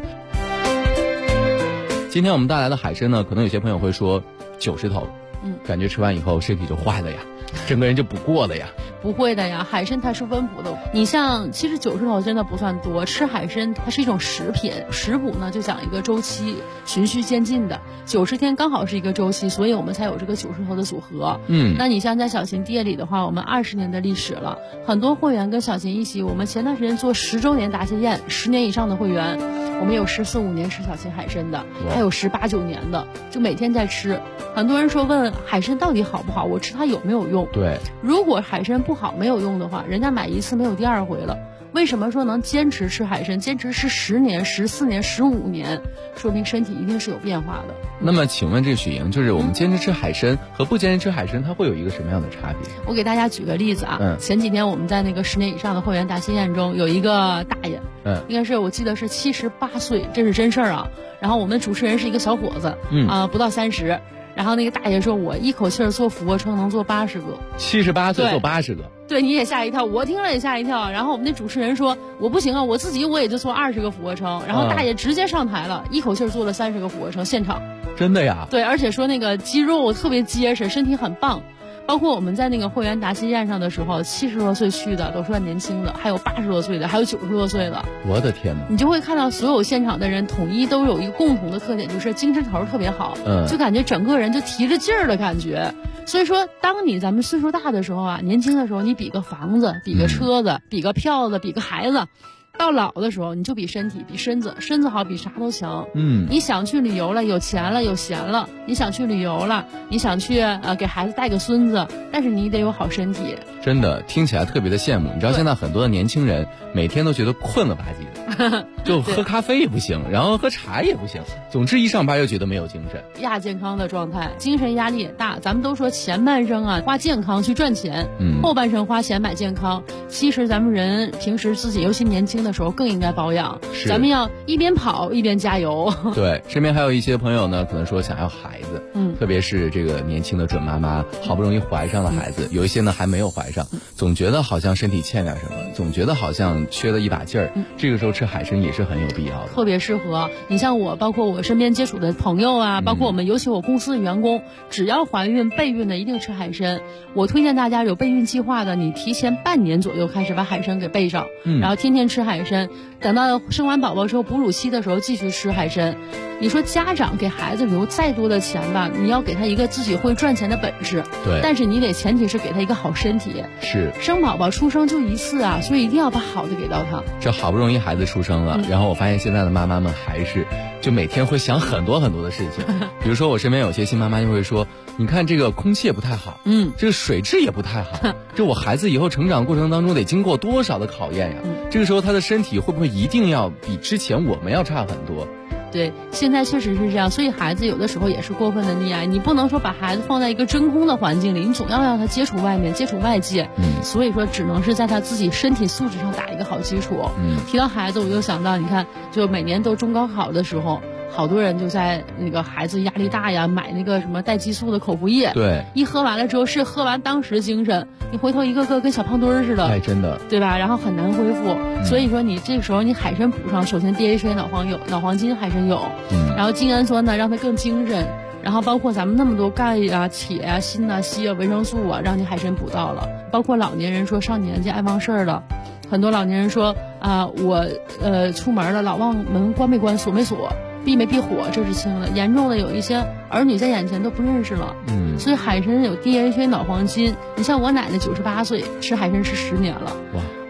今天我们带来的海参呢，可能有些朋友会说90头，感觉吃完以后身体就坏了呀，整个人就不过了呀。 不会的呀，海参它是温补的。你像其实90头真的不算多，吃海参它是一种食品，食补呢就讲一个周期，循序渐进的，90天刚好是一个周期，所以我们才有这个90头的组合。那你像在小琴店里的话，我们20年的历史了，很多会员跟小琴一起，我们前段时间做10周年答谢宴，10年以上的会员，我们有14、15年吃小琴海参的，还有18、19年的，就每天在吃。很多人说问海参到底好不好，我吃它有没有用？ 对， 如果海参不好没有用的话，人家买一次没有第二回了。为什么说能坚持吃海参，坚持吃10年、14年、15年，说明身体一定是有变化的。 那么请问这个许莹，就是我们坚持吃海参和不坚持吃海参，它会有一个什么样的差别？ 我给大家举个例子啊，前几天我们在那个10年以上的会员答谢宴中，有一个大爷，应该是我记得是78岁，这是真事儿啊。然后我们主持人是一个小伙子，不到30。然后那个大爷说，我一口气做俯卧撑能做80个。 78岁做80个， 对，你也吓一跳，我听了也吓一跳。然后我们那主持人说，我不行啊，我自己也就做20个俯卧撑。然后大爷直接上台了，一口气做了30个俯卧撑，现场。 真的呀？ 对，而且说那个肌肉特别结实，身体很棒。包括我们在那个会员答谢宴上的时候，70多岁去的都算年轻的，还有80多岁的，还有90多岁的。 我的天哪！ 你就会看到所有现场的人统一都有一个共同的特点，就是精神头特别好，就感觉整个人就提着劲儿的感觉。所以说，当咱们岁数大的时候啊，年轻的时候，你比个房子，比个车子，比个票子，比个孩子。到老的时候，你就比身体，比身子好，比啥都强。你想去旅游了，有钱了，有闲了，你想去旅游了，你想去给孩子带个孙子，但是你得有好身体。 真的听起来特别的羡慕。你知道现在很多的年轻人每天都觉得困了吧唧的，就喝咖啡也不行，然后喝茶也不行，总之一上班又觉得没有精神， 亚健康的状态，精神压力也大。咱们都说前半生啊花健康去赚钱，后半生花钱买健康。其实咱们人平时自己尤其年轻的时候更应该保养，咱们要一边跑一边加油。 对，身边还有一些朋友呢，可能说想要孩子，特别是这个年轻的准妈妈，好不容易怀上了孩子，有一些呢还没有怀上，总觉得好像身体欠点什么，总觉得好像缺了一把劲儿，这个时候吃海参也是很有必要的， 特别适合。你像我，包括我身边接触的朋友啊，包括我们尤其我公司的员工，只要怀孕备孕的一定吃海参。我推荐大家有备孕计划的，你提前半年左右开始把海参给备上，然后天天吃海参，等到生完宝宝之后哺乳期的时候继续吃海参。你说家长给孩子留再多的钱吧，你要给他一个自己会赚钱的本事， 对， 但是你得前提是给他一个好身体。 是， 生宝宝出生就一次啊，所以一定要把好的给到他。 这好不容易孩子出生了，然后我发现现在的妈妈们还是就每天会想很多很多的事情，比如说我身边有些新妈妈就会说，你看这个空气也不太好，这个水质也不太好，这我孩子以后成长过程当中得经过多少的考验呀，这个时候他的身体会不会一定要比之前我们要差很多？ 对，现在确实是这样，所以孩子有的时候也是过分的溺爱，你不能说把孩子放在一个真空的环境里，你总要让他接触外面，接触外界，所以说只能是在他自己身体素质上打一个好基础。提到孩子，我就想到，你看，就每年都中高考的时候，好多人就在那个孩子压力大呀，买那个什么带激素的口服液， 对， 一喝完了之后是喝完当时精神，你回头一个个跟小胖墩儿似的， 哎，真的， 对吧？然后很难恢复，所以说你这个时候你海参补上，首先 DHA 脑黄金海参有，然后精氨酸呢让它更精神，然后包括咱们那么多钙啊、铁啊、锌啊、硒啊、维生素啊，让你海参补到了。包括老年人说上年纪爱忘事儿了，很多老年人说我出门了老忘门关没关锁没锁。避没避火，这是轻的，严重的有一些儿女在眼前都不认识了。所以海参有 DHA 脑黄金。你像我奶奶98岁，吃海参吃10年了。哇！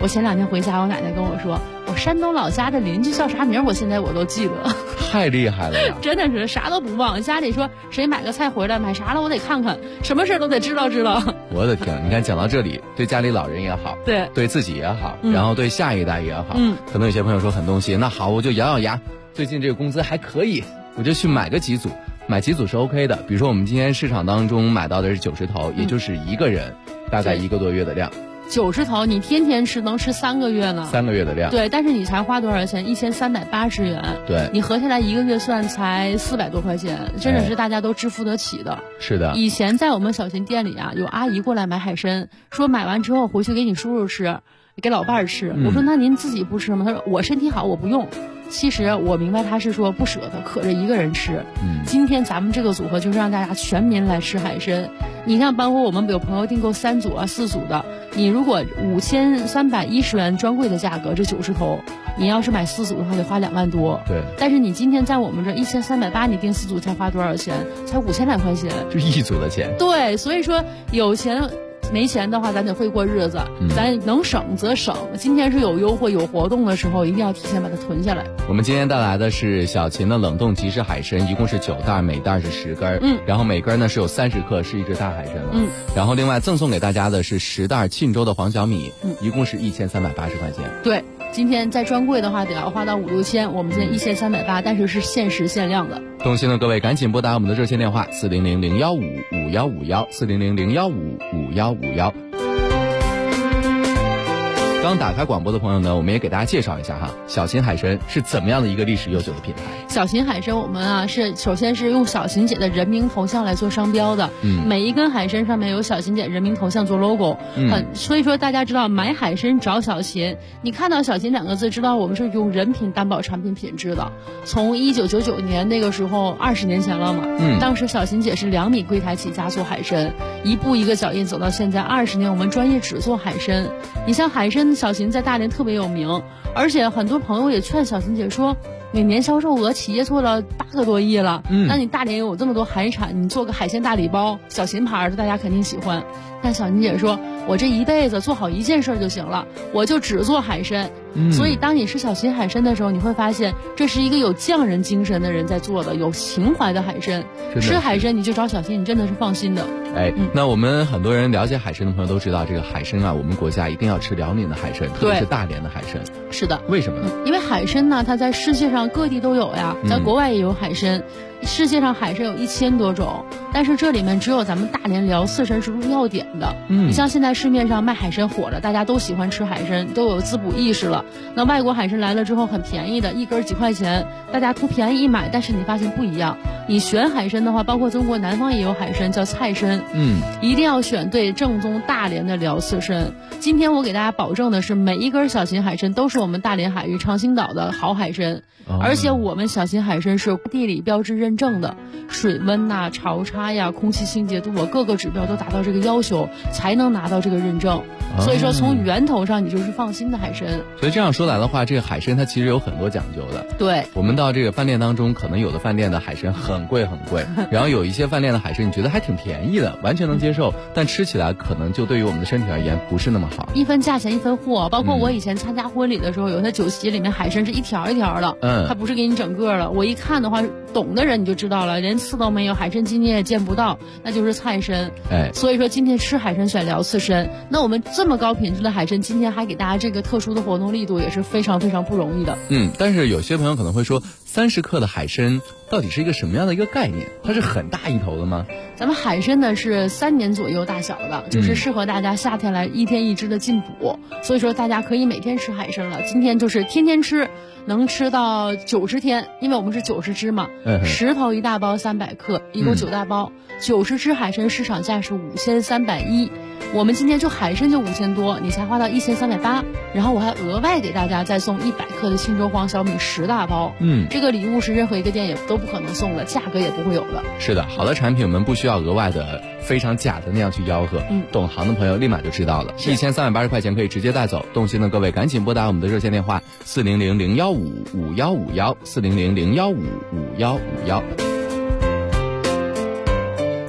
我前2天回家，我奶奶跟我说，我山东老家的邻居叫啥名，我现在我都记得。 太厉害了呀！ 真的是啥都不忘。家里说谁买个菜回来，买啥了我得看看，什么事都得知道。 我的天，你看讲到这里，对家里老人也好，对自己也好，然后对下一代也好，可能有些朋友说很动心，那好，我就咬咬牙，最近这个工资还可以，我就去买个几组。买几组是 OK 的，比如说我们今天市场当中买到的是90头，也就是一个人大概1个多月的量。 90头你天天吃能吃3个月呢？3 个月的量。 对，但是你才花多少钱？1380元。 对， 你合下来1个月算才400多块钱，真的是大家都支付得起的。 是的。 以前在我们小秦店里啊，有阿姨过来买海参，说买完之后回去给你叔叔吃，给老伴儿吃。我说那您自己不吃吗？他说我身体好，我不用。其实我明白他是说不舍得，可着一个人吃。今天咱们这个组合就是让大家全民来吃海参。你看，包括我们有朋友订购3组啊、4组的，你如果5310元专柜的价格，这90头，你要是买4组的话，得花2万多。 对。 但是你今天在我们这1380，你订4组才花多少钱？才5000来块钱。 就1组的钱。 对，所以说有钱。没钱的话，咱得会过日子，咱能省则省。今天是有优惠、有活动的时候，一定要提前把它囤下来。 我们今天带来的是小秦的冷冻即食海参，一共是9袋，每袋是10根，然后每根呢是有30克，是一只大海参了。然后另外赠送给大家的是10袋沁州的黄小米，一共是1380块钱。 对，今天在专柜的话得要花到5、6千，我们今天1380，但是是限时限量的。 动心的各位赶紧拨打我们的热线电话400-015-5151，400-015-5151。刚打开广播的朋友呢，我们也给大家介绍一下哈，小秦海参是怎么样的一个历史悠久的品牌。 小秦海参我们啊是首先是用小秦姐的人名头像来做商标的，每一根海参上面有小秦姐人名头像做 logo，所以说大家知道买海参找小秦，你看到小秦2个字，知道我们是用人品担保产品品质的。从1999年那个时候20年前了嘛，当时小秦姐是2米柜台起家做海参，一步一个脚印走到现在20年，我们专业只做海参。你像海参小秦在大连特别有名，而且很多朋友也劝小秦姐说，每年销售额企业做了8个多亿了，那你大连有这么多海产，你做个海鲜大礼包，小秦牌的大家肯定喜欢。但小秦姐说，我这一辈子做好一件事就行了，我就只做海参。所以当你吃小秦海参的时候，你会发现这是一个有匠人精神的人在做的，有情怀的海参。吃海参你就找小秦，你真的是放心的。 那我们很多人了解海参的朋友都知道，这个海参啊，我们国家一定要吃辽宁的海参，特别是大连的海参。 是的。 为什么呢？ 因为海参呢，它在世界上各地都有呀，在国外也有海参。世界上海参有1000多种，但是这里面只有咱们大连辽四参是入药典的。你像现在市面上卖海参火了，大家都喜欢吃海参，都有滋补意识了。那外国海参来了之后很便宜的，一根几块钱，大家图便宜一买，但是你发现不一样。你选海参的话，包括中国南方也有海参叫菜参，一定要选对正宗大连的辽刺参。今天我给大家保证的是，每一根小秦海参都是我们大连海域长兴岛的好海参，而且我们小秦海参是地理标志认证的，水温呐、潮差呀、空气清洁度啊，各个指标都达到这个要求，才能拿到这个认证。所以说从源头上你就是放心的海参。 所以这样说来的话，这个海参它其实有很多讲究的。 对， 我们到这个饭店当中，可能有的饭店的海参很贵很贵，然后有一些饭店的海参你觉得还挺便宜的，完全能接受，但吃起来可能就对于我们的身体而言不是那么好。 一分价钱一分货，包括我以前参加婚礼的时候，有些酒席里面海参是一条一条的，它不是给你整个的。我一看的话，懂的人你就知道了，连刺都没有，海参筋你也见不到，那就是菜参。所以说今天吃海参选辽刺参，那我们这么高品质的海参，今天还给大家这个特殊的活动力度，也是非常非常不容易的。 但是有些朋友可能会说，30克的海参到底是一个什么样的一个概念？它是很大一头的吗？ 咱们海参呢是3年左右大小的，就是适合大家夏天来1天1只的进补，所以说大家可以每天吃海参了。今天就是天天吃，能吃到90天，因为我们是90只嘛，10头1大包300克，一共9大包，90只海参市场价是5310，我们今天就海参就5000多，你才花到1380，然后我还额外给大家再送100克的沁州黄小米10大包，这个礼物是任何一个店也都不可能送的，价格也不会有的。 是的，好的产品我们不需要额外的非常假的那样去吆喝，懂行的朋友立马就知道了，1380块钱可以直接带走。动心的各位赶紧拨打我们的热线电话400-015-5151，400-015-5151。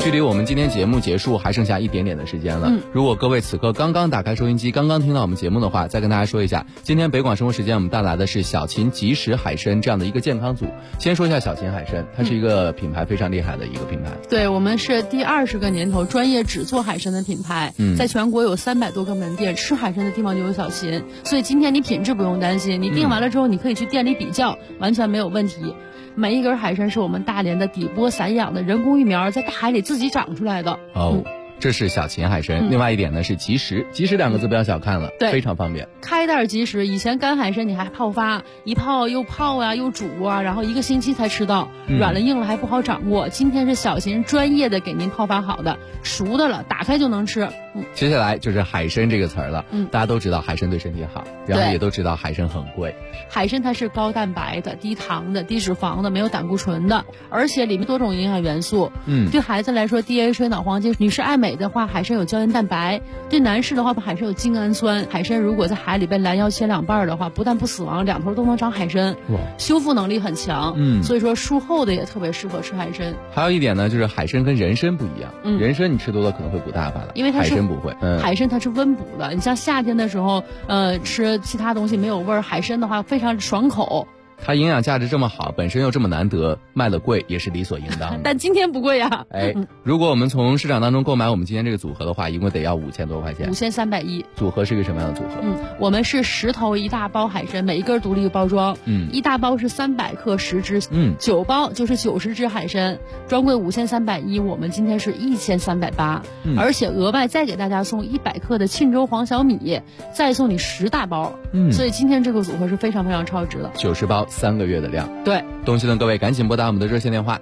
距离我们今天节目结束还剩下一点点的时间了。如果各位此刻刚刚打开收音机，刚刚听到我们节目的话，再跟大家说一下，今天北广生活时间我们带来的是小秦即食海参这样的一个健康组。先说一下小秦海参，它是一个品牌非常厉害的一个品牌。 对，我们是第20个年头专业只做海参的品牌，在全国有300多个门店，吃海参的地方就有小秦，所以今天你品质不用担心，你订完了之后你可以去店里比较，完全没有问题。每一根海参是我们大连的底波散养的人工育苗，在大海里自己长出来的。 这是小秦海参。另外一点呢是即食，即食2个字不要小看了， 对， 非常方便。 开袋即食，以前干海参你还泡发，一泡又泡啊又煮啊，然后1个星期才吃到，软了硬了还不好掌握。今天是小秦专业的给您泡发好的，熟的了，打开就能吃。 接下来就是海参这个词儿了。大家都知道海参对身体好，然后也都知道海参很贵。 海参它是高蛋白的、低糖的、低脂肪的，没有胆固醇的，而且里面多种营养元素。对孩子来说 DHA 脑黄金，女士爱美的话，海参有胶原蛋白；对男士的话，海参有精氨酸。海参如果在海里被拦腰切2半的话，不但不死亡，2头都能长海参，修复能力很强。所以说术后的也特别适合吃海参。 还有一点呢，就是海参跟人参不一样。人参你吃多了可能会补大发了， 因为它是海参不会。 海参它是温补的，你像夏天的时候，吃其他东西没有味儿，海参的话非常爽口。 它营养价值这么好，本身又这么难得，卖了贵也是理所应当的。 但今天不贵呀。 如果我们从市场当中购买我们今天这个组合的话，一共得要5000多块钱。 5310。 组合是一个什么样的组合？ 我们是10头1大包海参，每一根独立包装。1大包是300克10只，9包就是90只海参，专柜5310，我们今天是1380，而且额外再给大家送100克的沁州黄小米，再送你10大包。所以今天这个组合是非常非常超值的。 90包3个月的量。 对， 东西的各位赶紧拨打我们的热线电话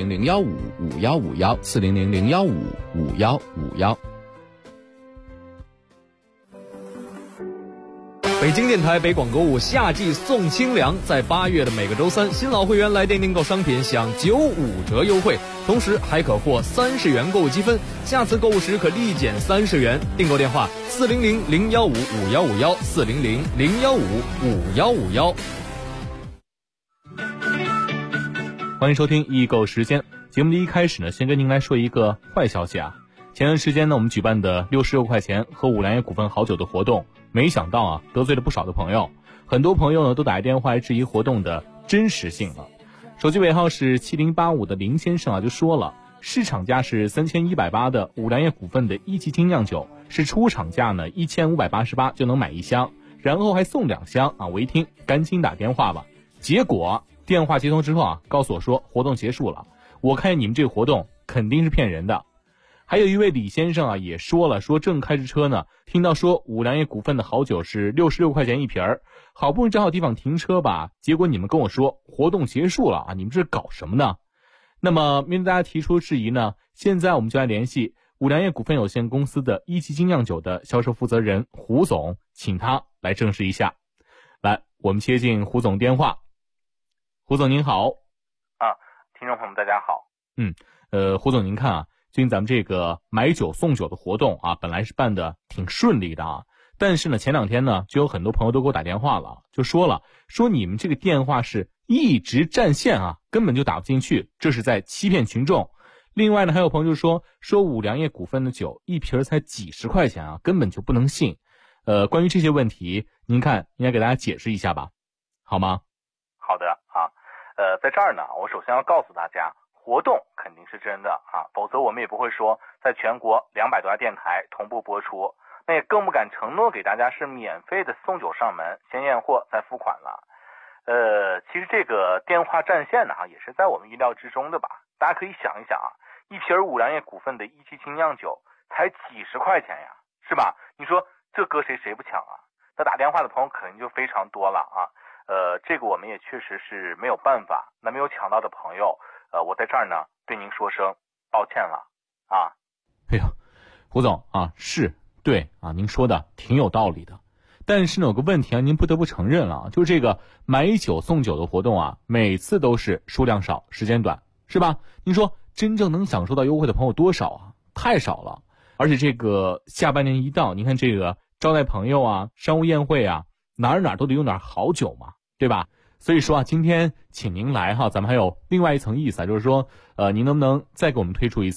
400-015-5151，400-015-5151。 北京电台北广购物夏季送清凉，在8月的每个周三，新老会员来电订购商品享95折优惠，同时还可获30元购物积分，下次购物时可立减30元。订购电话400-015-5151，400-015-5151。 欢迎收听易购时间。节目的一开始呢，先跟您来说一个坏消息啊。前段时间呢，我们举办的66块钱喝五粮液股份好酒的活动，没想到啊，得罪了不少的朋友。很多朋友呢都打电话来质疑活动的真实性了。手机尾号是7085的林先生啊就说了，市场价是3180的五粮液股份的1级精酿酒，是出厂价呢1588就能买1箱，然后还送2箱啊。我一听赶紧打电话吧，结果电话接通之后啊，告诉我说活动结束了。我看你们这个活动肯定是骗人的。还有一位李先生啊也说了，说正开着车呢，听到说五粮液股份的好酒是66块钱一瓶儿，好不容易找好地方停车吧，结果你们跟我说活动结束了啊，你们这是搞什么呢？那么面对大家提出质疑呢，现在我们就来联系五粮液股份有限公司的1级精酿酒的销售负责人胡总，请他来证实一下。来，我们接进胡总电话。胡总您好。 听众朋友们大家好。 胡总您看啊，最近咱们这个买酒送酒的活动啊，本来是办的挺顺利的啊，但是呢前2天呢就有很多朋友都给我打电话了，就说你们这个电话是一直占线啊，根本就打不进去，这是在欺骗群众。另外呢还有朋友就说五粮液股份的酒一瓶才几十块钱啊，根本就不能信。关于这些问题，您看应该给大家解释一下吧，好吗？ 好的啊，在这儿呢，我首先要告诉大家，活动肯定是真的啊，否则我们也不会说在全国200多家电台同步播出，那也更不敢承诺给大家是免费的送酒上门，先验货再付款了。其实这个电话占线呢，也是在我们意料之中的吧。大家可以想一想啊，一瓶五粮液股份的1级精酿酒才几十块钱呀，是吧？你说这搁谁不抢啊？那打电话的朋友肯定就非常多了啊。这个我们也确实是没有办法。那没有抢到的朋友，我在这儿呢对您说声抱歉了啊。 哎呀，胡总啊，是对啊，您说的挺有道理的。但是呢有个问题啊，您不得不承认了啊，就是这个买酒送酒的活动啊，每次都是数量少时间短，是吧？您说真正能享受到优惠的朋友多少啊？太少了。而且这个下半年一到，您看这个招待朋友啊，商务宴会啊，哪儿都得用点好酒嘛，对吧？所以说啊，今天请您来哈，咱们还有另外一层意思啊，就是说您能不能再给我们推出一次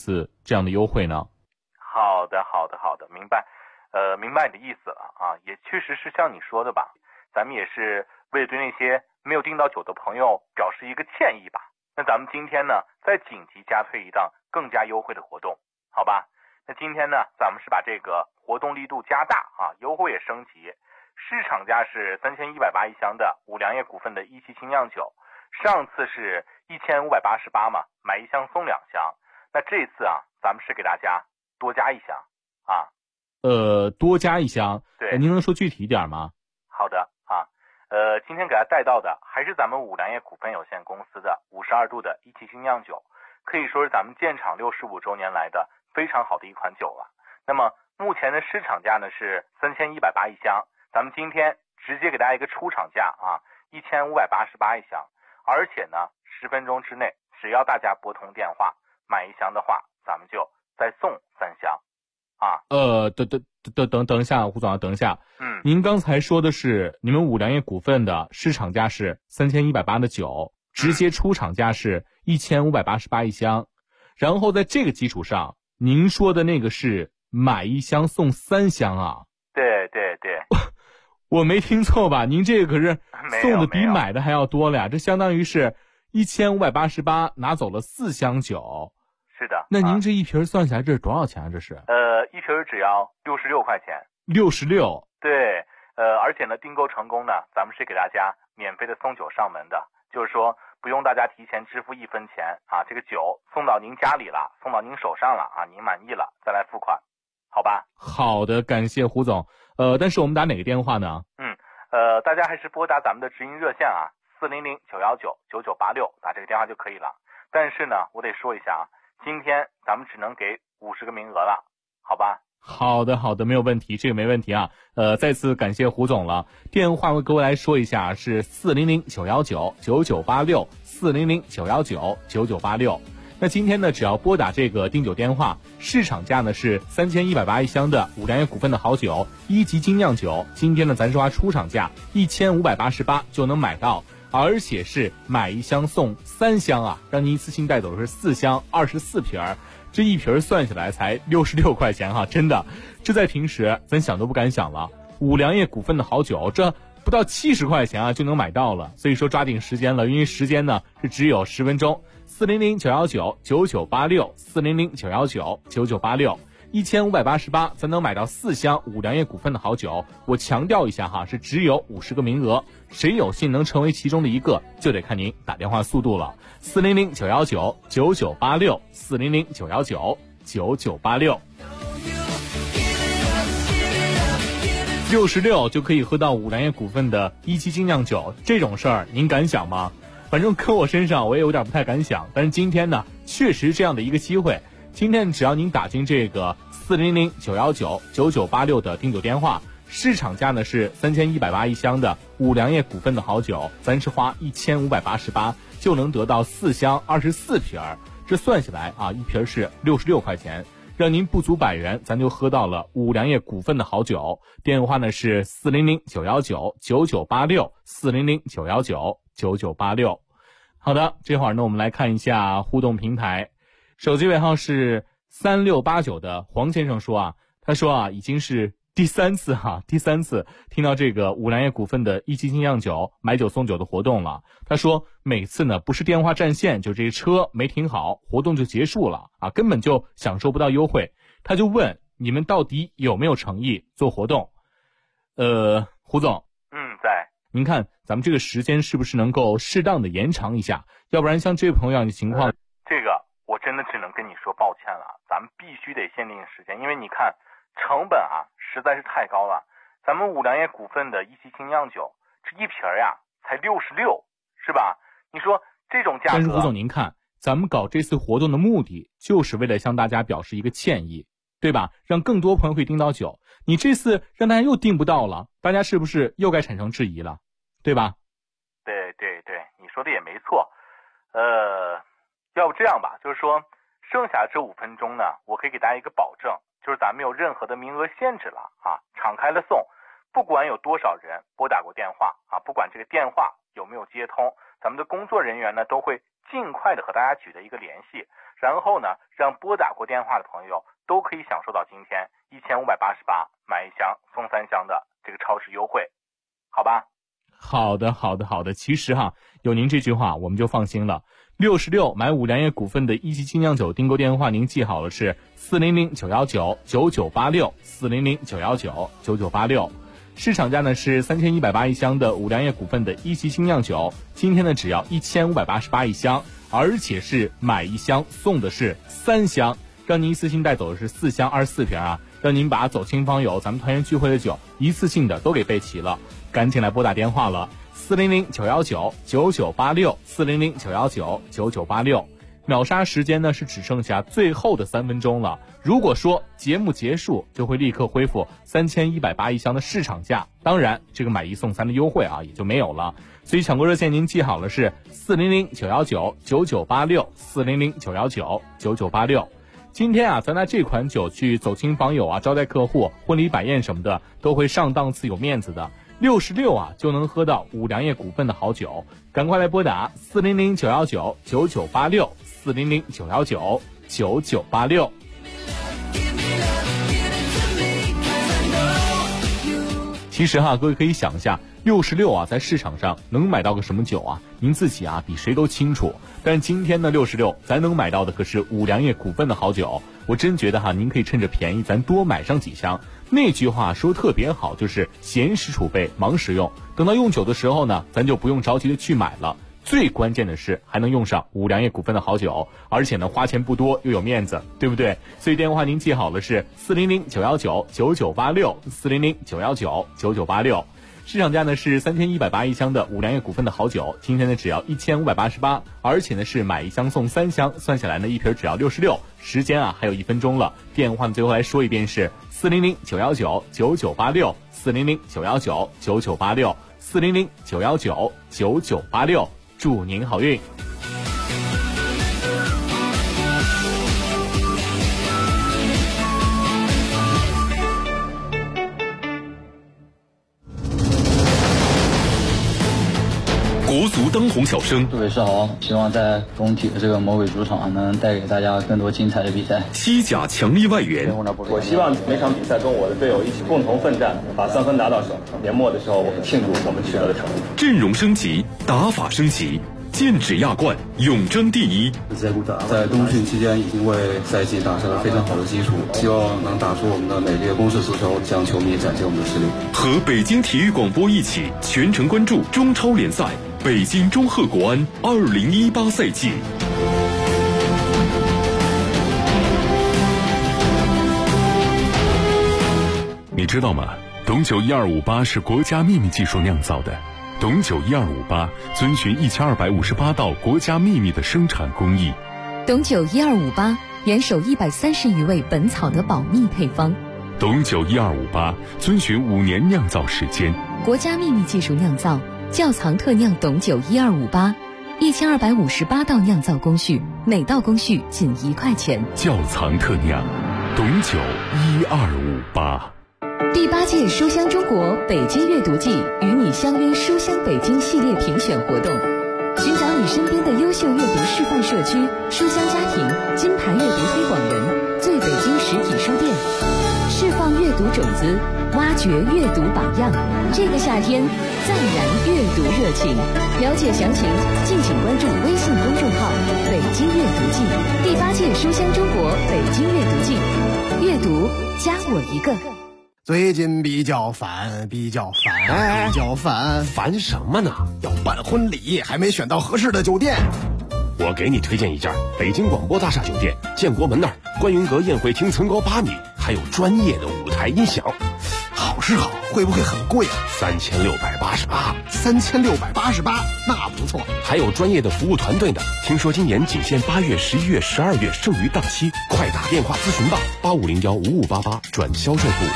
这样的优惠呢？ 好的，明白。明白你的意思了啊，也确实是像你说的吧，咱们也是为了对那些没有订到酒的朋友表示一个歉意吧。那咱们今天呢，再紧急加推一档更加优惠的活动，好吧？那今天呢，咱们是把这个活动力度加大啊，优惠也升级。市场价是3180一箱的五粮液股份的一期精酿酒，上次是1588嘛，买一箱送2箱。那这次啊，咱们是给大家多加一箱啊。 多加一箱， 对， 您能说具体一点吗？ 好的啊，今天给大家带到的还是咱们五粮液股份有限公司的52度的一期精酿酒，可以说是咱们建厂65周年来的非常好的一款酒了。那么目前的市场价呢是3180一箱，咱们今天直接给大家一个出厂价啊，1588一箱，而且呢10分钟之内，只要大家拨通电话买一箱的话，咱们就再送3箱。啊， 等一下，胡总，等一下。您刚才说的是你们五粮液股份的市场价是3180的酒，直接出厂价是1588一箱，然后在这个基础上，您说的那个是买一箱送3箱啊？ 对， 我没听错吧？您这个可是送的比买的还要多了呀，这相当于是1588拿走了4箱酒。 是的， 那您这一瓶算下来这是多少钱啊？这是一瓶只要66块钱。 66？ 对，而且呢，订购成功呢，咱们是给大家免费的送酒上门的，就是说不用大家提前支付1分钱啊，这个酒送到您家里了，送到您手上了啊，您满意了再来付款，好吧？ 好的，感谢胡总。但是我们打哪个电话呢？ 大家还是拨打咱们的直营热线啊，400-919-9986，打这个电话就可以了。但是呢，我得说一下啊，今天咱们只能给50个名额了，好吧？ 好的，没有问题，这个没问题啊。再次感谢胡总了。电话我各位来说一下，是400-919-9986 400-919-9986。那今天呢，只要拨打这个订酒电话，市场价呢是3180一箱的五粮液股份的好酒1级精酿酒，今天呢咱是花出厂价1588就能买到，而且是买一箱送3箱啊，让您一次性带走的是4箱24瓶儿，这一瓶算下来才66块钱哈，真的，这在平时咱想都不敢想了。五粮液股份的好酒，这不到70块钱啊就能买到了，所以说抓紧时间了，因为时间呢是只有10分钟。400-919-9986 400-919-9986 1588才能买到4箱五粮液股份的好酒。我强调一下哈，是只有50个名额，谁有幸能成为其中的一个，就得看您打电话速度了。400-919-9986 400-919-9986 66就可以喝到五粮液股份的1期精酿酒，这种事儿您敢想吗？反正搁我身上我也有点不太敢想，但是今天呢确实这样的一个机会，今天只要您打进这个400-919-9986的订酒电话，市场价呢是3180一箱的五粮液股份的好酒，咱是花1588就能得到4箱24瓶儿，这算下来啊，一瓶是66块钱，让您不足100元，咱就喝到了五粮液股份的好酒。电话呢是400-919-9986 400-919-9986。好的，这会儿呢我们来看一下互动平台，手机尾号是3689的黄先生说啊，他说啊已经是第三次听到这个五粮液股份的1期精酿酒买酒送酒的活动了。他说每次呢不是电话占线，就这车没停好，活动就结束了啊，根本就享受不到优惠。他就问你们到底有没有诚意做活动？胡总， 在。 您看咱们这个时间是不是能够适当的延长一下？要不然像这位朋友样的情况， 这个我真的只能跟你说抱歉了，咱们必须得限定时间，因为你看成本啊实在是太高了。咱们五粮液股份的1期精酿酒，这一瓶呀才66，是吧？你说这种价格。 但是胡总您看，咱们搞这次活动的目的就是为了向大家表示一个歉意，对吧？让更多朋友可以订到酒。你这次让大家又订不到了，大家是不是又该产生质疑了，对吧？ 对，你说的也没错。要不这样吧，就是说剩下这5分钟呢，我可以给大家一个保证，就是咱没有任何的名额限制了啊，敞开了送，不管有多少人拨打过电话啊，不管这个电话有没有接通，咱们的工作人员呢都会尽快的和大家取得一个联系，然后呢，让拨打过电话的朋友都可以享受到今天1588买1箱送3箱的这个超值优惠，好吧？ 好的。其实有您这句话我们就放心了。66买五粮液股份的一级精酿酒订购电话您记好了，是400-919-9986，400-919-9986。市场价呢是3180一箱的五粮液股份的一级精酿酒，今天呢只要1588一箱，而且是买1箱送的是3箱，让您一次性带走的是4箱24瓶让您把走亲访友咱们团圆聚会的酒一次性的都给备齐了。赶紧来拨打电话了，400-919-9986，400-919-9986。秒杀时间呢是只剩下最后的3分钟了，如果说节目结束就会立刻恢复3180一箱的市场价，当然这个买1送3的优惠也就没有了。所以抢购热线您记好了，是400-919-9986，400-919-9986。今天咱拿这款酒去走亲访友招待客户、婚礼摆宴什么的都会上档次有面子的。66就能喝到五粮液股份的好酒，赶快来拨打400-919-9986，400-919-9986。其实各位可以想一下，66在市场上能买到个什么酒您自己比谁都清楚。但今天呢66咱能买到的可是五粮液股份的好酒，我真觉得您可以趁着便宜咱多买上几箱。那句话说特别好，就是闲时储备忙时用，等到用酒的时候呢咱就不用着急的去买了。最关键的是还能用上五粮液股份的好酒，而且呢花钱不多又有面子，对不对？所以电话您记好了，是400-919-9986，400-919-9986。市场价呢是3180一箱的五粮液股份的好酒，今天呢只要1588，而且呢是买1箱送3箱，算下来呢一瓶只要66。时间还有1分钟了，电话最后来说一遍是400-919-9986，400-919-9986，400-919-9986。祝您好运。 国足当红小生， 杜伟世豪，希望在工体的这个魔鬼主场能带给大家更多精彩的比赛。 西甲强力外援， 我希望每场比赛跟我的队友一起共同奋战，把3分拿到手。年末的时候，我们庆祝我们取得的成绩。 阵容升级，打法升级，剑指亚冠，永争第一。 在冬训期间已经为赛季打下了非常好的基础，希望能打出我们的美丽的攻势足球，向球迷展现我们的实力。 和北京体育广播一起全程关注中超联赛北京中赫国安2018赛季。你知道吗？董酒1258是国家秘密技术酿造的。董酒1258遵循1258道国家秘密的生产工艺。 董酒1258严守130余位本草的保密配方。 董酒1258遵循5年酿造时间。 国家秘密技术酿造，窖藏特酿董酒1258，1258道酿造工序，每道工序仅1块钱。 窖藏特酿，董酒1258。 第8届书香中国北京阅读季与你相约书香北京系列评选活动，寻找你身边的优秀阅读示范社区、书香家庭、金牌阅读推广人、最北京实体书店，释放阅读种子，挖掘阅读榜样。这个夏天暂燃阅读热情，了解详情敬请关注微信公众号北京阅读季。第8届书香中国北京阅读季，阅读加我一个。 最近比较烦， 烦什么呢？ 要办婚礼，还没选到合适的酒店。 我给你推荐一家北京广播大厦酒店，建国门那儿，观云阁宴会厅层高8米，还有专业的舞台音响。 好是好，会不会很贵啊 ？3688， 那不错。 还有专业的服务团队呢。听说今年仅限8月、11月、12月，剩余档期，快打电话咨询吧，85015588转销售部。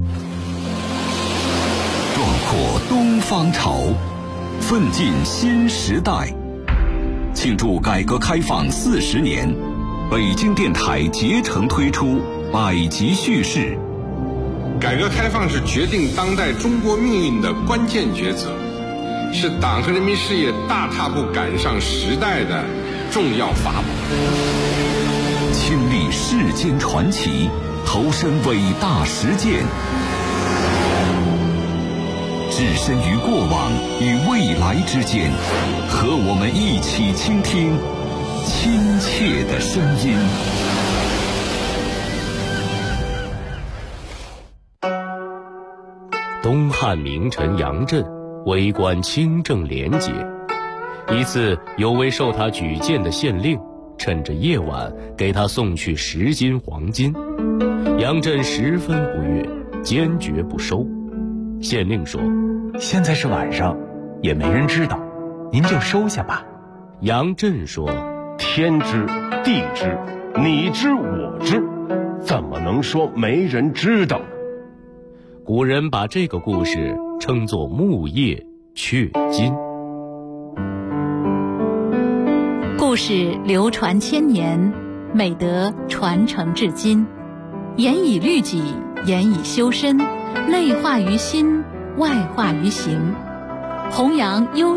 壮阔东方潮，奋进新时代。庆祝改革开放40年，北京电台竭诚推出百集叙事。 改革开放是决定当代中国命运的关键抉择，是党和人民事业大踏步赶上时代的重要法宝。 亲历世间传奇，投身伟大实践，置身于过往与未来之间，和我们一起倾听亲切的声音。 东汉名臣杨震为官清正廉洁，一次有位受他举荐的县令趁着夜晚给他送去10斤黄金，杨震十分不悦，坚决不收。县令说： 现在是晚上，也没人知道，您就收下吧。 杨震说： 天知地知，你知我知，怎么能说没人知道？ 古人把这个故事称作木叶雀金。 故事流传千年，美德传承至今。严以律己，严以修身，内化于心，外化于行，弘扬优